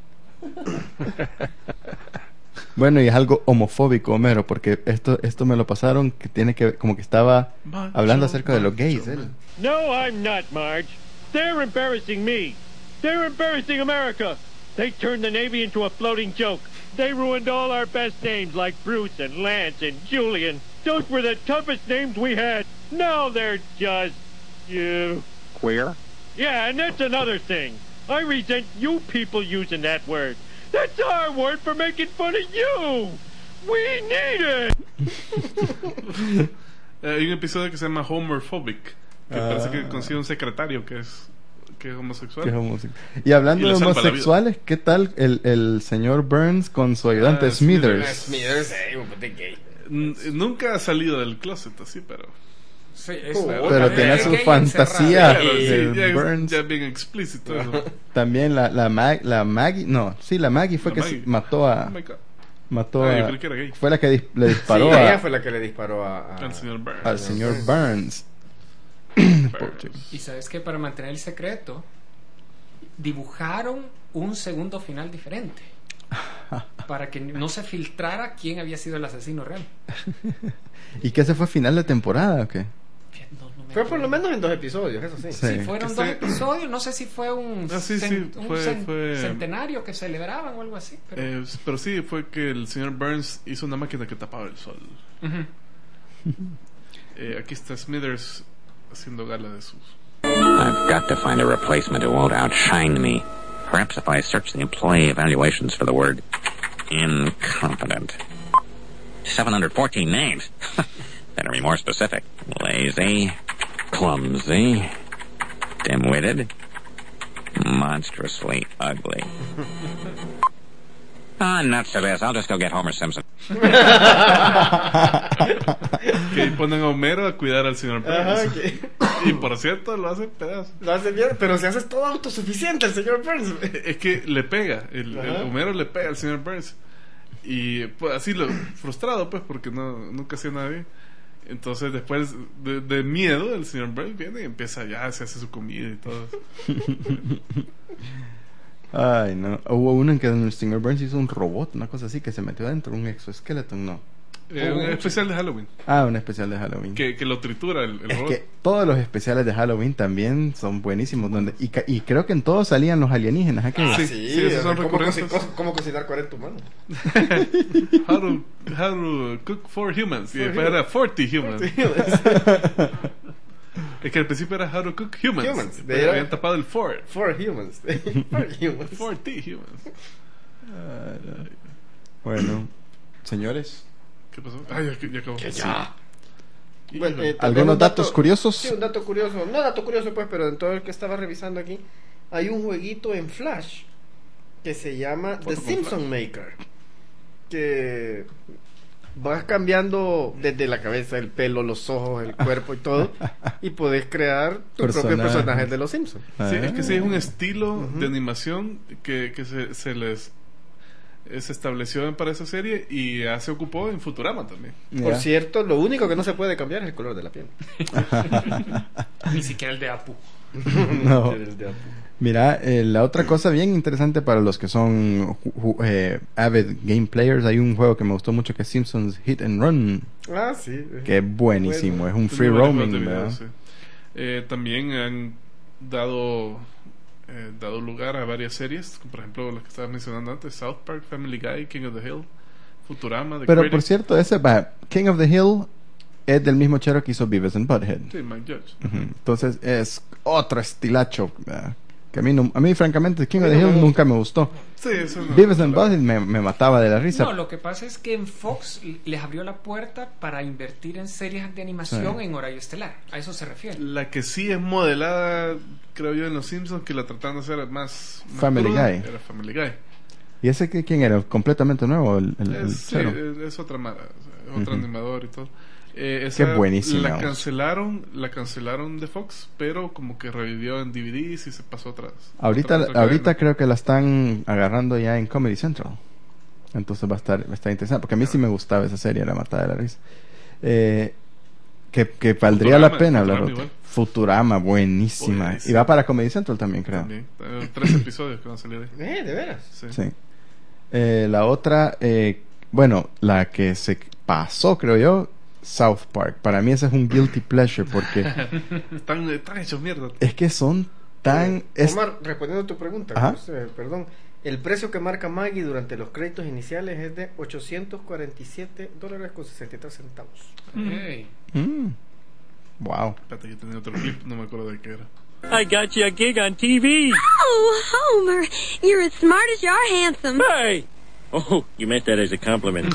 Bueno, y es algo homofóbico, Homero, porque esto esto me lo pasaron que tiene que como que estaba Macho, hablando acerca de los gays, macho, él. man. No, I'm not, Marge. They're embarrassing me. They're embarrassing America. They turned the Navy into a floating joke. They ruined all our best names like Bruce and Lance and Julian. Those were the toughest names we had. Now they're just you. Queer? Yeah, and that's another thing. I resent you people using that word. That's our word for making fun of you. We need it. Eh, hay un episodio que se llama Homerphobic, que Ah. parece que consigue un secretario que es que es homosexual. Que es homosexual. Y hablando Y de le salva la homosexuales, ¿qué tal el, el señor Burns con su ayudante Ah, Smithers? Smithers, eh, un puto gay. N- Nunca ha salido del closet así, pero sí, es- Oh, Pero es tenía gay su encerrado. fantasía Claro, sí, de ya, es- Burns. ya bien explícito eso. También la, la, Mag- la Maggie, no, sí, la Maggie fue La que Maggie. se- mató a... Oh my God. mató Ah, yo a... creí que era gay. Fue la que dis- le Sí, disparó ella a- fue la que le disparó a, a- Al señor Burns. al señor Burns. Burns. Y sabes que para mantener el secreto dibujaron un segundo final diferente para que no se filtrara quién había sido el asesino real. ¿Y qué se fue final de temporada o qué? No, no me Fue por lo acuerdo. menos en dos episodios, eso sí. Sí. Sí, fueron Que dos se- episodios, no sé si fue un, Ah, sí, cen- sí, un fue- cen- fue- centenario que celebraban o algo así. Pero... Eh, pero sí, fue que el señor Burns hizo una máquina que tapaba el sol. Ujú. Eh, aquí está Smithers haciendo gala de sus... I've got to find a replacement who won't outshine me. Perhaps if I search the employee evaluations for the word incompetent. seven hundred fourteen names. Better be more specific. Lazy, clumsy, dim-witted, monstrously ugly. Ah, nuts to this. I'll just go get Homer Simpson. Que ponen a Homero a cuidar al señor Burns. Ajá, que- Y por cierto, lo hace pedazo. Lo hace bien, pero se hace todo autosuficiente el señor Burns. Es que le pega, el, el Ajá. Homero le pega al señor Burns. Y pues así lo frustrado, pues, porque no, nunca hacía nada bien. Entonces, después de, de miedo, el señor Burns viene y empieza ya, se hace su comida y todo. Ay, no. Hubo uno en que el señor Burns hizo un robot, una cosa así, que se metió adentro, un exoesqueleto, no. Eh, un especial de Halloween. Ah, un especial de Halloween. Que, que lo tritura el, el Es robot. que todos los especiales de Halloween también son buenísimos. Donde, y, ca- y creo que en todos salían los alienígenas. aquellos. Ah, sí, sí, esos son ¿cómo, recurrentes. co- cómo cocinar cuarenta humanos? How to, how to cook for humans. Y después era cuarenta humans. Es que al principio era how to cook humans. Humans. Pero Era- habían tapado el for. For humans. For humans. cuarenta humans. Bueno, señores, ¿Qué pasó? Ay, ya, ya acabó. Que Sí. ya. Y- Bueno, eh, tal ¿algunos vez un dato- datos curiosos? Sí, un dato curioso. No dato curioso, pues, pero en todo el que estaba revisando aquí, hay un jueguito en Flash que se llama The Foto con Simpson Maker. Que vas cambiando desde la cabeza, el pelo, los ojos, el cuerpo y todo, y podés crear tu propio Personajes. personaje de los Simpsons. Sí, es que sí, es un Ah. estilo Ujú. de animación que, que se, se les eh, se estableció para esa serie y ya se ocupó en Futurama también. Por Ya. cierto, lo único que no se puede cambiar es el color de la piel. Ni siquiera el de Apu. No. El de Apu. Mira, eh, la otra cosa bien interesante para los que son ju- ju- eh, avid game players, hay un juego que me gustó mucho que es Simpsons Hit and Run, Ah, sí. que es buenísimo, Bueno. es un free Muy buenos roaming, juegos de ¿verdad? video, sí. Eh, también han dado eh, dado lugar a varias series, como por ejemplo las que estabas mencionando antes, South Park, Family Guy, King of the Hill, Futurama, The Pero Critic. por cierto, ese va, King of the Hill es del mismo chero que hizo Beavis and Butthead. Sí, Mike Judge. Ujú. Entonces es otro estilacho, ¿verdad? Que a mí, no- a mí francamente King of the A mí no Hill me nunca me gustó. Sí, eso no. Beavis and Butthead me, me mataba de la risa. No, lo que pasa es que en Fox les abrió la puerta para invertir en series de animación Sí. en horario estelar. A eso se refiere. La que sí es modelada, creo yo, en Los Simpsons, que la trataron de hacer más, más Family cruda, Guy. era Family Guy. ¿Y ese que, quién era? ¿Completamente nuevo? El, el- el Es, sí, chero? es, es otra mara, o sea, es otro Ujú. animador y todo. Eh, Qué esa buenísima, La vos. cancelaron, la cancelaron de Fox, pero como que revivió en D V Ds y se pasó atrás. Ahorita, otra- otra ahorita cadena. creo que la están agarrando ya en Comedy Central. Entonces va a estar, va a estar interesante. Porque a mí sí me gustaba esa serie, la matada de la risa. Eh, que, que valdría Futurama, la pena Futurama hablar. igual. Futurama, buenísima. Buenísima. Y va para Comedy Central también, creo. También. Eh, Tres episodios que van a salir ahí. Eh, de veras. Sí. Sí. Eh, la otra, eh, bueno, la que se pasó, creo yo, South Park. Para mí ese es un guilty pleasure porque están, están hechos mierda. es que son tan... Eh, es- Omar, respondiendo a tu pregunta, Ajá. pues, eh, perdón. El precio que marca Maggie durante los créditos iniciales es de ochocientos cuarenta y siete dólares con sesenta y tres centavos. Hey. Mm. Wow. Espérate, yo tenía otro clip, no me acuerdo de qué era. I got you a gig on T V. Oh, Homer, you're as smart as you're handsome. Hey! Oh, you meant that as a compliment.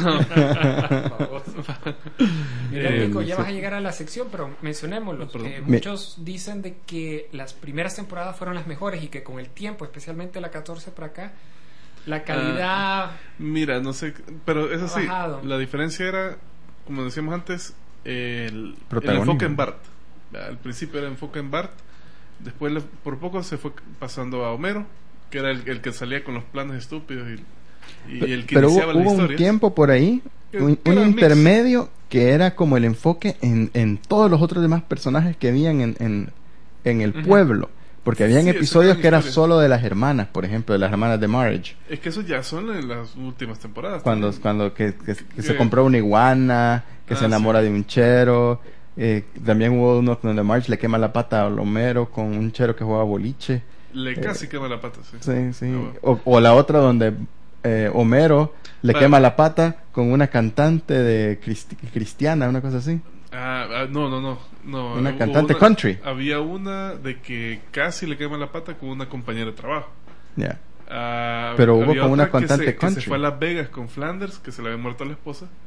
Mira, Eh, Nico, ya sí. vas a llegar a la sección, pero mencionémoslo. Ah, perdón. Eh, Me- muchos dicen de que las primeras temporadas fueron las mejores y que con el tiempo, especialmente la catorce para acá, la calidad... Mira, no sé, pero eso sí, Bajado. la diferencia era, como decíamos antes, el, el Protagonismo. enfoque en Bart. Al principio era enfoque en Bart, después le- por poco se fue pasando a Homero, que era el, el que salía con los planes estúpidos y, y el que Pero hubo, iniciaba la hubo un historia. tiempo por ahí, Que- un, que un era un mix. intermedio que era como el enfoque en, en todos los otros demás personajes que habían en, en, en el Ujú. pueblo. Porque habían Sí, eso episodios eran que eran historias. solo de las hermanas, por ejemplo, de las hermanas de Marge. Es que eso ya son en las últimas temporadas. Cuando, también. cuando que, que- que se Que- compró una iguana, que Ah, se enamora sí. de un chero. Eh, también hubo uno donde Marge le quema la pata a Homero con un chero que jugaba boliche. Le eh, casi quema la pata, sí. Sí, sí. Ah, bueno. O, o la otra donde eh, Homero le Bueno. quema la pata con una cantante de cristi- cristiana, una cosa así. Ah, ah, no, no, no, no. Una Hubo cantante una- country. Había una de que casi le quema la pata con una compañera de trabajo. Ya. Ah, Pero hubo había como otra una cantante que se, que country. se fue a Las Vegas con Flanders, que se le había muerto la esposa.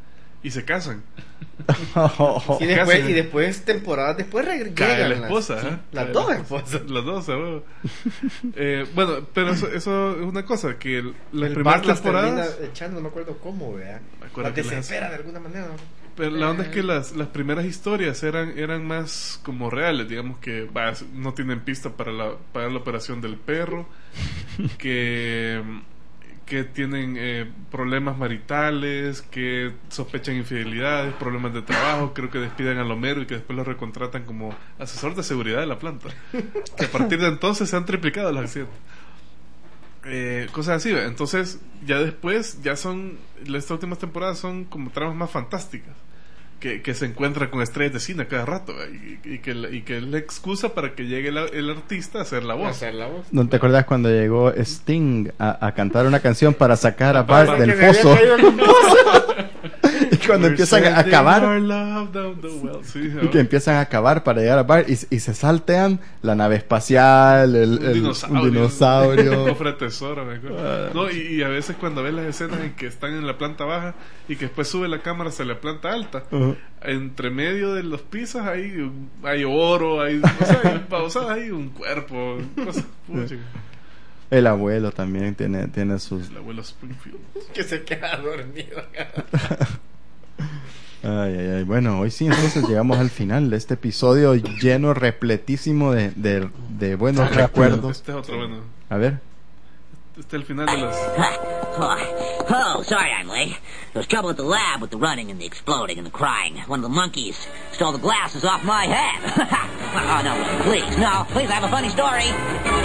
y se casan. Y después, y después temporadas después regresan. Cae la esposa, las, ¿eh? las Cae dos la- esposas. Las dos, ¿sabes? eh, bueno, pero eso, eso es una cosa, que el- las El primeras Bart las termina temporadas... echando, no me acuerdo cómo, vea. Me acuerdo Las que las- desespera de alguna manera. ¿no? Pero la onda es que las, las primeras historias eran eran más como reales, digamos que bah, no tienen pista para la, para la operación del perro, que, que tienen eh, problemas maritales, que sospechan infidelidades, problemas de trabajo, creo que despiden al Homero y que después lo recontratan como asesor de seguridad de la planta. Que a partir de entonces se han triplicado los accidentes. Eh, cosas así, ¿ve? Entonces ya después ya son estas últimas temporadas son como tramas más fantásticas que, que se encuentra con estrellas de cine cada rato, ¿ve? y, y que la- y que es la excusa para que llegue la- el artista a hacer la voz. Hacer la voz. ¿No te acuerdas cuando llegó Sting a, a cantar una canción para sacar a Bart Para del que se pozo? había caído en un pozo. Y cuando empiezan a acabar Sí, y que empiezan a acabar para llegar a Bart y, y se saltean la nave espacial, el, un el- dinosaurio, un dinosaurio. un cofre de tesoro, me acuerdo. No, y, y a veces cuando ves las escenas en que están en la planta baja y que después sube la cámara hacia la planta alta, Ujú. entre medio de los pisos hay hay oro, hay, o sea, hay, o sea, hay un cuerpo, cosas, pucha. El abuelo también tiene, tiene sus... El abuelo Springfield. Que se queda dormido. Ay, ay, ay. Bueno, hoy sí, entonces llegamos al final de este episodio lleno, repletísimo de, de, de buenos recuerdos. Este es otro bueno. A ver. Este es el final de las... Oh, sorry I'm late. There was trouble at the lab with the running and the exploding and the crying. One of the monkeys stole the glasses off my head. Oh, no, please, no, please, I have a funny story.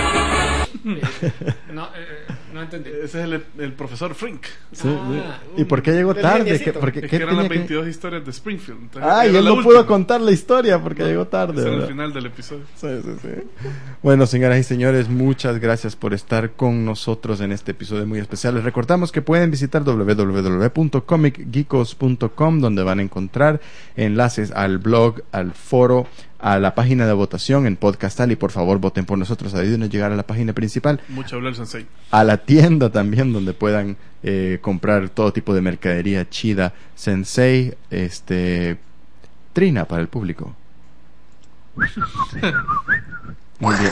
No, eh, no entendí. Ese es el, el profesor Frink. Sí, Ah. ¿Y por qué llegó Del tarde? geniecito. ¿Qué- porque, Es ¿qué que eran las tenía que- veintidós historias de Springfield. Entonces, Ah, y era él la no última. pudo contar la historia porque llegó tarde. Ese era el ¿verdad? final del episodio. Sí, sí, sí. Bueno, señoras y señores, muchas gracias por estar con nosotros en este episodio muy especial. Les recordamos que pueden visitar doble u doble u doble u punto comic geekos punto com, donde van a encontrar enlaces al blog, al foro, a la página de votación en Podcastal, y por favor voten por nosotros, ayúdenos a llegar a la página principal, Mucho hablar, Sensei. a la tienda también, donde puedan eh, comprar todo tipo de mercadería chida, Sensei, este, Trina para el público. Muy bien.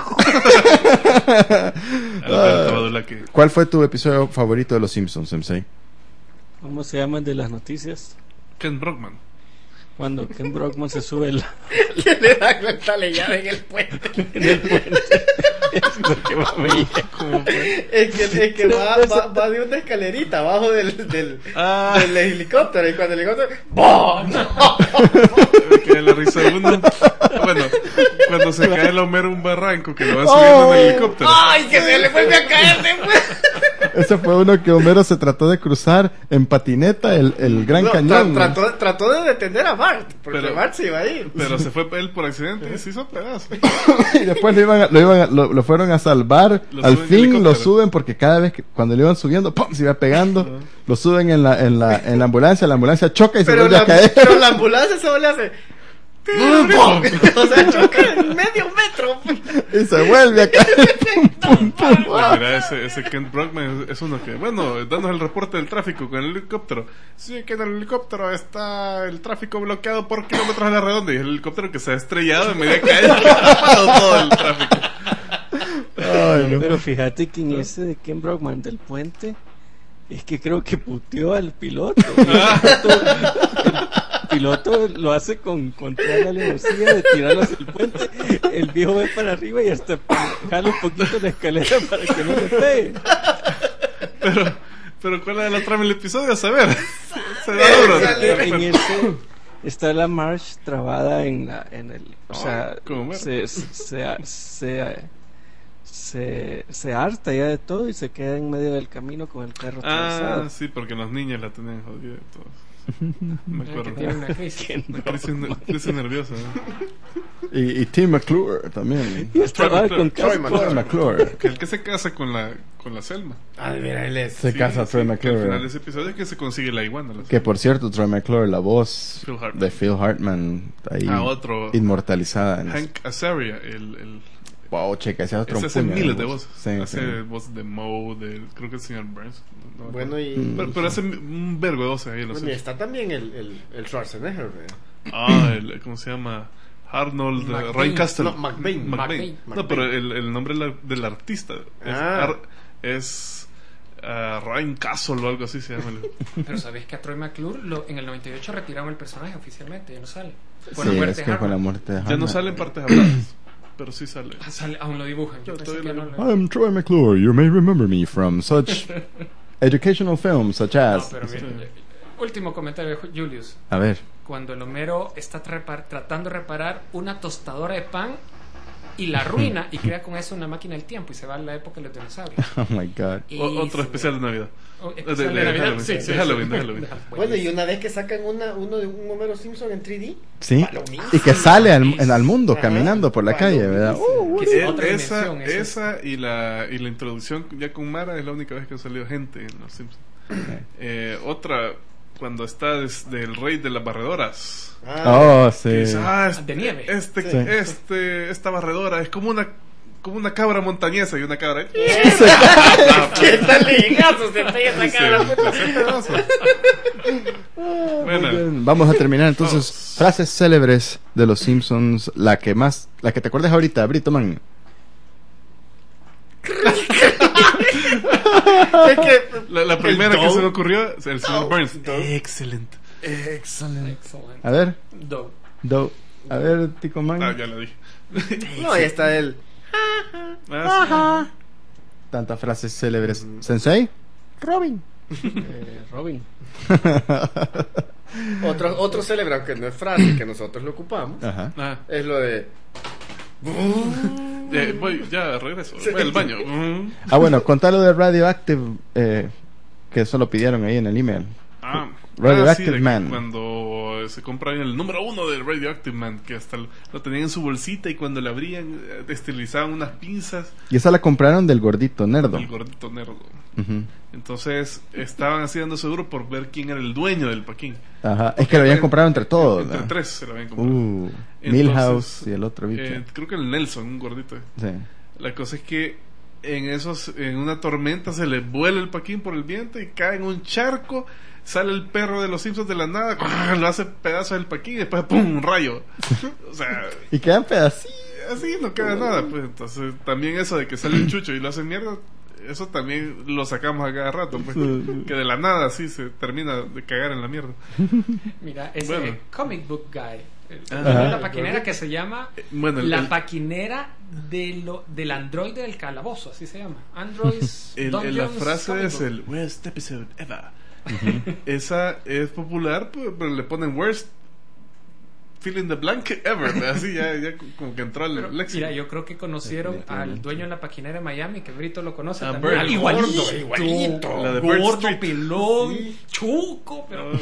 Alberto Badula, que- ¿Cuál fue tu episodio favorito de Los Simpsons, Sensei? ¿Cómo se llaman de las noticias? Ken Brockman. Cuando Ken Brockman se sube la, Que le dan la talellada en el puente. en el puente. Es lo que más me llega. Es que, es que va, va, va de una escalerita abajo del, del, Ah. del helicóptero. Y cuando el helicóptero. ¡Bum! Me quedé la risa de uno. Bueno, cuando se cae el Homero un barranco que lo va subiendo en el helicóptero. ¡Ay, que se le vuelve a caer después! Ese fue uno que Homero se trató de cruzar en patineta el, el Gran No, Cañón. tra- trató, trató de detener a Bart. Porque Pero- Bart se iba a ir. Pero se fue él por accidente y se hizo pedazo. Y después lo, iban a- lo, iban a- lo, lo fueron a salvar. Lo Al suben en fin lo helicóptero. suben porque cada vez que cuando le iban subiendo, ¡pum!, se iba pegando. Lo suben en la, en la, en la ambulancia. La ambulancia choca y se Pero vuelve la, a caer. pero la ambulancia solo le hace. O sea, choca en medio metro. Y se vuelve a caer. Pum, pum, pum. Pues mira, ese, ese Ken Brockman es, es uno que, bueno, danos el reporte del tráfico con el helicóptero. Sí, que en el helicóptero está el tráfico bloqueado por kilómetros a la redonda. Y el helicóptero que se ha estrellado en medio de caer, que ha tapado todo el tráfico. Ay, no. Pero fíjate que en ese de Ken Brockman del puente, es que creo que puteó al piloto. Y el piloto, el piloto lo hace con, con toda la alevosía de tirarlo hacia el puente. El viejo ve para arriba y hasta jala un poquito la escalera para que no le pegue. Pero, pero ¿cuál es la trama del episodio? A saber. Se da duro. En ese está la Marge trabada en la en el, o sea, ¿Cómo? se se, se, se se se harta ya de todo y se queda en medio del camino con el carro Ah, atravesado. sí, porque los niños la tenían jodida y todo. Me Que acuerdo. tiene una crisis. Ken Una crisis, una crisis nerviosa. ¿no? Y, y Tim McClure también. Y estaba Troy con McClure. casco. Troy McClure. Que el que se casa con la, con la Selma. Ah, mira, él es. Se Sí, casa sí, Troy que Al final de McClure. ese episodio es que se consigue la iguana. la Que Selma. por cierto, Troy McClure, la voz Phil Hartman. de Phil Hartman, ahí Ah, otro. inmortalizada. En Hank Azaria, el, el, Wow, checa, ese es otro Ese hace puño miles de voces. voces. Sí, hace sí. voz de Moe, de, creo que el señor Burns. No, no, Bueno, no. y- Pero, pero hace un vergo de voces ahí en los Bueno, y Simpsons. está también el, el, el Schwarzenegger, ¿verdad? Ah, el, ¿cómo se llama? Arnold uh, McBain. Ryan Castle. No, McBain. McBain. McBain. No, pero el, el nombre del, del artista es, Ah. Ar- es uh, Ryan Castle o algo así se llama. Pero sabes que a Troy McClure lo, en el noventa y ocho retiraron el personaje oficialmente, ya no sale. Por Sí, la muerte es de que con la Harman. muerte de Ya no Harman. sale en partes habladas, pero sí sale. Ah, sale- aún lo dibujan. Yo pensé que no lo- I'm Troy McClure. You may remember me from such educational films such No, as. pero mira, último comentario de Julius. A ver. Cuando el Homero está trepar- tratando de reparar una tostadora de pan y la arruina y crea con eso una máquina del tiempo y se va a la época de los dinosaurios. Oh my god. Y O- otro se- especial de Navidad. Oh, De- especial de- de de Navidad, Halloween, sí, de sí, Halloween, sí. de Halloween. Bueno, y una vez que sacan una, uno de un Homero Simpson en tres D, Sí. Palomiza. Y que sale al, en- al mundo Ajá. caminando por la calle, ¿verdad? Uh, Que es Eh, otra esa, dimensión, eso es. esa y la y la introducción ya con Mara es la única vez que ha salido gente en los Simpsons. Eh, otra cuando está desde el rey de las barredoras. Oh, sí. Que dice, ah, este, De nieve. Este, Sí. este, esta barredora es como una como una cabra montañesa y una cabra. ¿qué tal ligazo se pega esa cara? Bueno, Muy bien. Vamos a terminar entonces. Frases célebres de los Simpsons. La que más. La que te acuerdes ahorita, Brito Man. Es que la, la primera el que se me Doug- ocurrió es el señor Doug- Burns. Doug- Excelente. Excelente. Excelente. A ver. Doug. Do. A ver, Tico Man. Ah, ya la dije. no, ahí está él. Ah, Tantas frases célebres. Sensei. Robin. Eh, Robin. Otro, otro célebre, aunque no es frase, que nosotros lo ocupamos, Ajá. ah. es lo de... Eh, voy, ya regreso. Voy al baño. Mm. Ah, bueno, contar lo de Radioactive. Eh, que eso lo pidieron ahí en el email. Ah, Radioactive ah, sí, de que Man. Cuando se compra el número uno del Radioactive Man, que hasta lo, lo tenían en su bolsita y cuando la abrían, eh, estilizaban unas pinzas. Y esa la compraron del gordito nerdo. El gordito nerdo. Ujú. Entonces estaban haciendo seguro por ver quién era el dueño del paquín. Ajá. Es que lo habían comprado entre todos. Entre ¿verdad? tres se lo habían comprado. Uh, Entonces, Milhouse y el otro bicho. eh, creo que el Nelson, un gordito. Sí. La cosa es que en esos en una tormenta se le vuela el paquín por el viento y cae en un charco. Sale el perro de los Simpsons de la nada, lo hace pedazos del paquín y después ¡pum! Un rayo. O sea, Y quedan pedacitos. así no queda nada. Pues entonces también eso de que sale un chucho y lo hace mierda, eso también lo sacamos a cada rato. Pues, que de la nada así se termina de cagar en la mierda. Mira, ese Bueno. comic book guy. el- Ajá. La paquinera que se llama Bueno, el- La el- paquinera de lo, del androide del calabozo, así se llama. Androids El- el- Dungeons la frase Comic es Book. el worst episode ever. Esa es popular, pero, pero le ponen worst fill in the blank ever. Así ya, ya como que entró al Pero, léxico. mira, yo creo que conocieron Definitivamente. al dueño de la paquinera de Miami, que Brito lo conoce Ah, también. Bird. Al igualito, Gordo, igualito. La de Bird gordo, Street. pelón, chuco, pero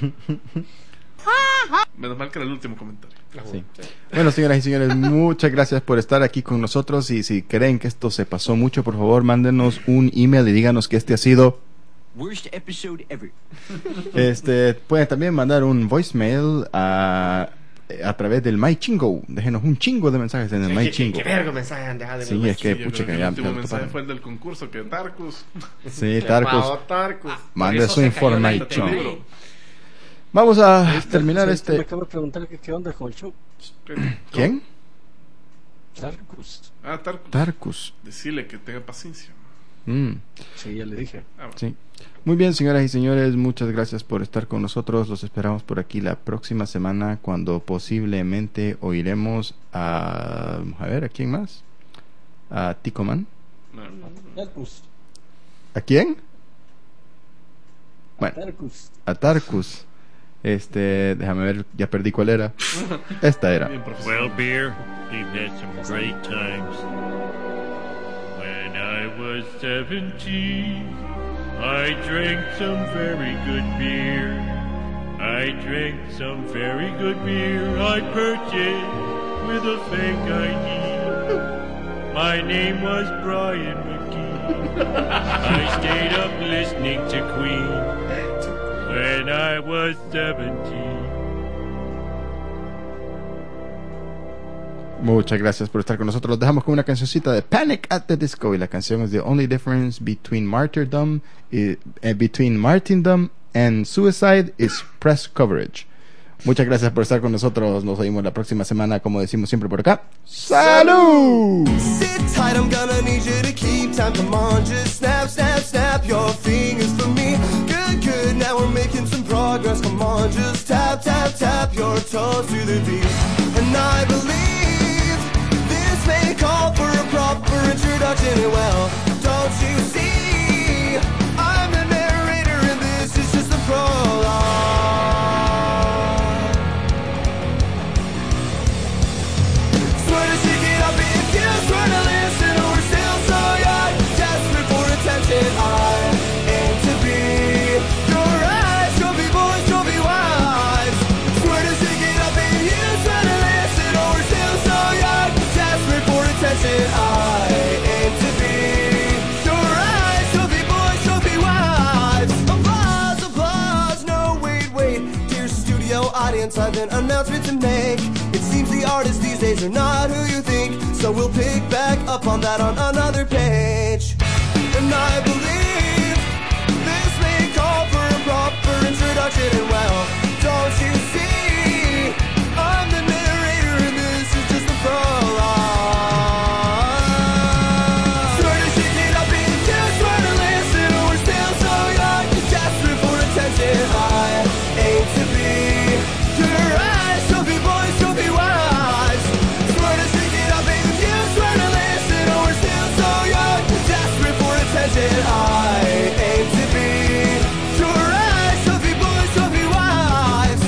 Menos mal que era el último comentario. Sí. Bueno, señoras y señores, muchas gracias por estar aquí con nosotros. Y si creen que esto se pasó mucho, por favor, mándenos un email y díganos que este ha sido. Worst episode ever. Este, pueden también mandar un voicemail a, a través del MyChingo. Déjenos un chingo de mensajes en el ¿Qué, qué, MyChingo. qué vergo mensaje han dejado de Sí, mi es que Sí, yo pucha creo que que ya el último ya lo mensaje toparon. fue el del concurso que Tarkus. Sí, Tarkus, Pao Tarkus. mande eso su se cayó la information. internet. Vamos a Ahí está, terminar ¿sabes qué? Me este. acabo de preguntar que qué onda con el show. ¿Quién? Tarkus. Ah, Tarkus. Tarkus. Decirle que tenga paciencia. Mm, Sí, ya le dije. Ah, bueno. sí. Muy bien, señoras y señores, muchas gracias por estar con nosotros. Los esperamos por aquí la próxima semana cuando posiblemente oiremos a... A ver, ¿a quién más? A Tico Man. No, no. Tarkus. ¿A quién? Bueno, Tarkus. a Tarkus. Este, déjame ver, ya perdí cuál era. Esta era. Bien profesional. Well, beer, we've had some great times. When I was seventeen, I drank some very good beer. I drank some very good beer I purchased with a fake I D. My name was Brian McGee. I stayed up listening to Queen when I was seventeen. Muchas gracias por estar con nosotros. Los dejamos con una cancioncita de Panic at the Disco y la canción es The Only Difference Between Martyrdom y, eh, Between Martyrdom and Suicide is Press Coverage. Muchas gracias por estar con nosotros. Nos oímos la próxima semana, como decimos siempre por acá. ¡Salud! Sit tight, I'm gonna need you to keep time. Come on, just snap, snap, snap your fingers for me. Good, good, now we're making some progress. Come on, just tap, tap, tap your toes to the beat. And I believe this may call for a proper introduction. And well, don't you see, I'm the narrator and this is just the prologue. I've an announcement to make. It seems the artists these days are not who you think, so we'll pick back up on that on another page. And I believe this may call for a proper introduction. And well, don't you see, I'm the narrator and this is just the prologue. Swear to shake it up and you swear to listen, or we're still so young, desperate for attention. I aim to be your eyes, trophy boys, trophy wives. Swear to shake it up, baby, you swear to listen. Oh, we're still so young, desperate for attention. I aim to be your eyes, trophy boys, trophy wives.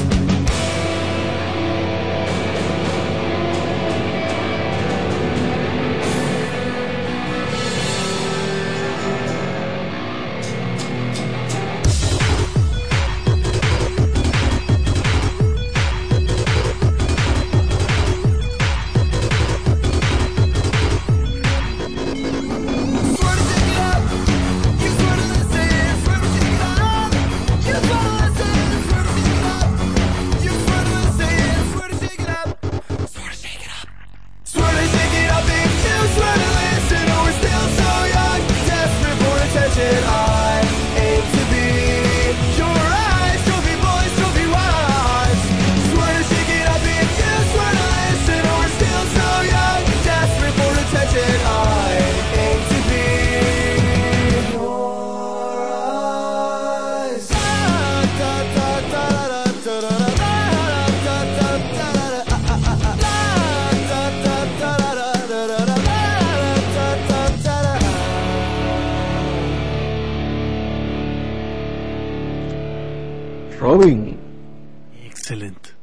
Robin. Excelente.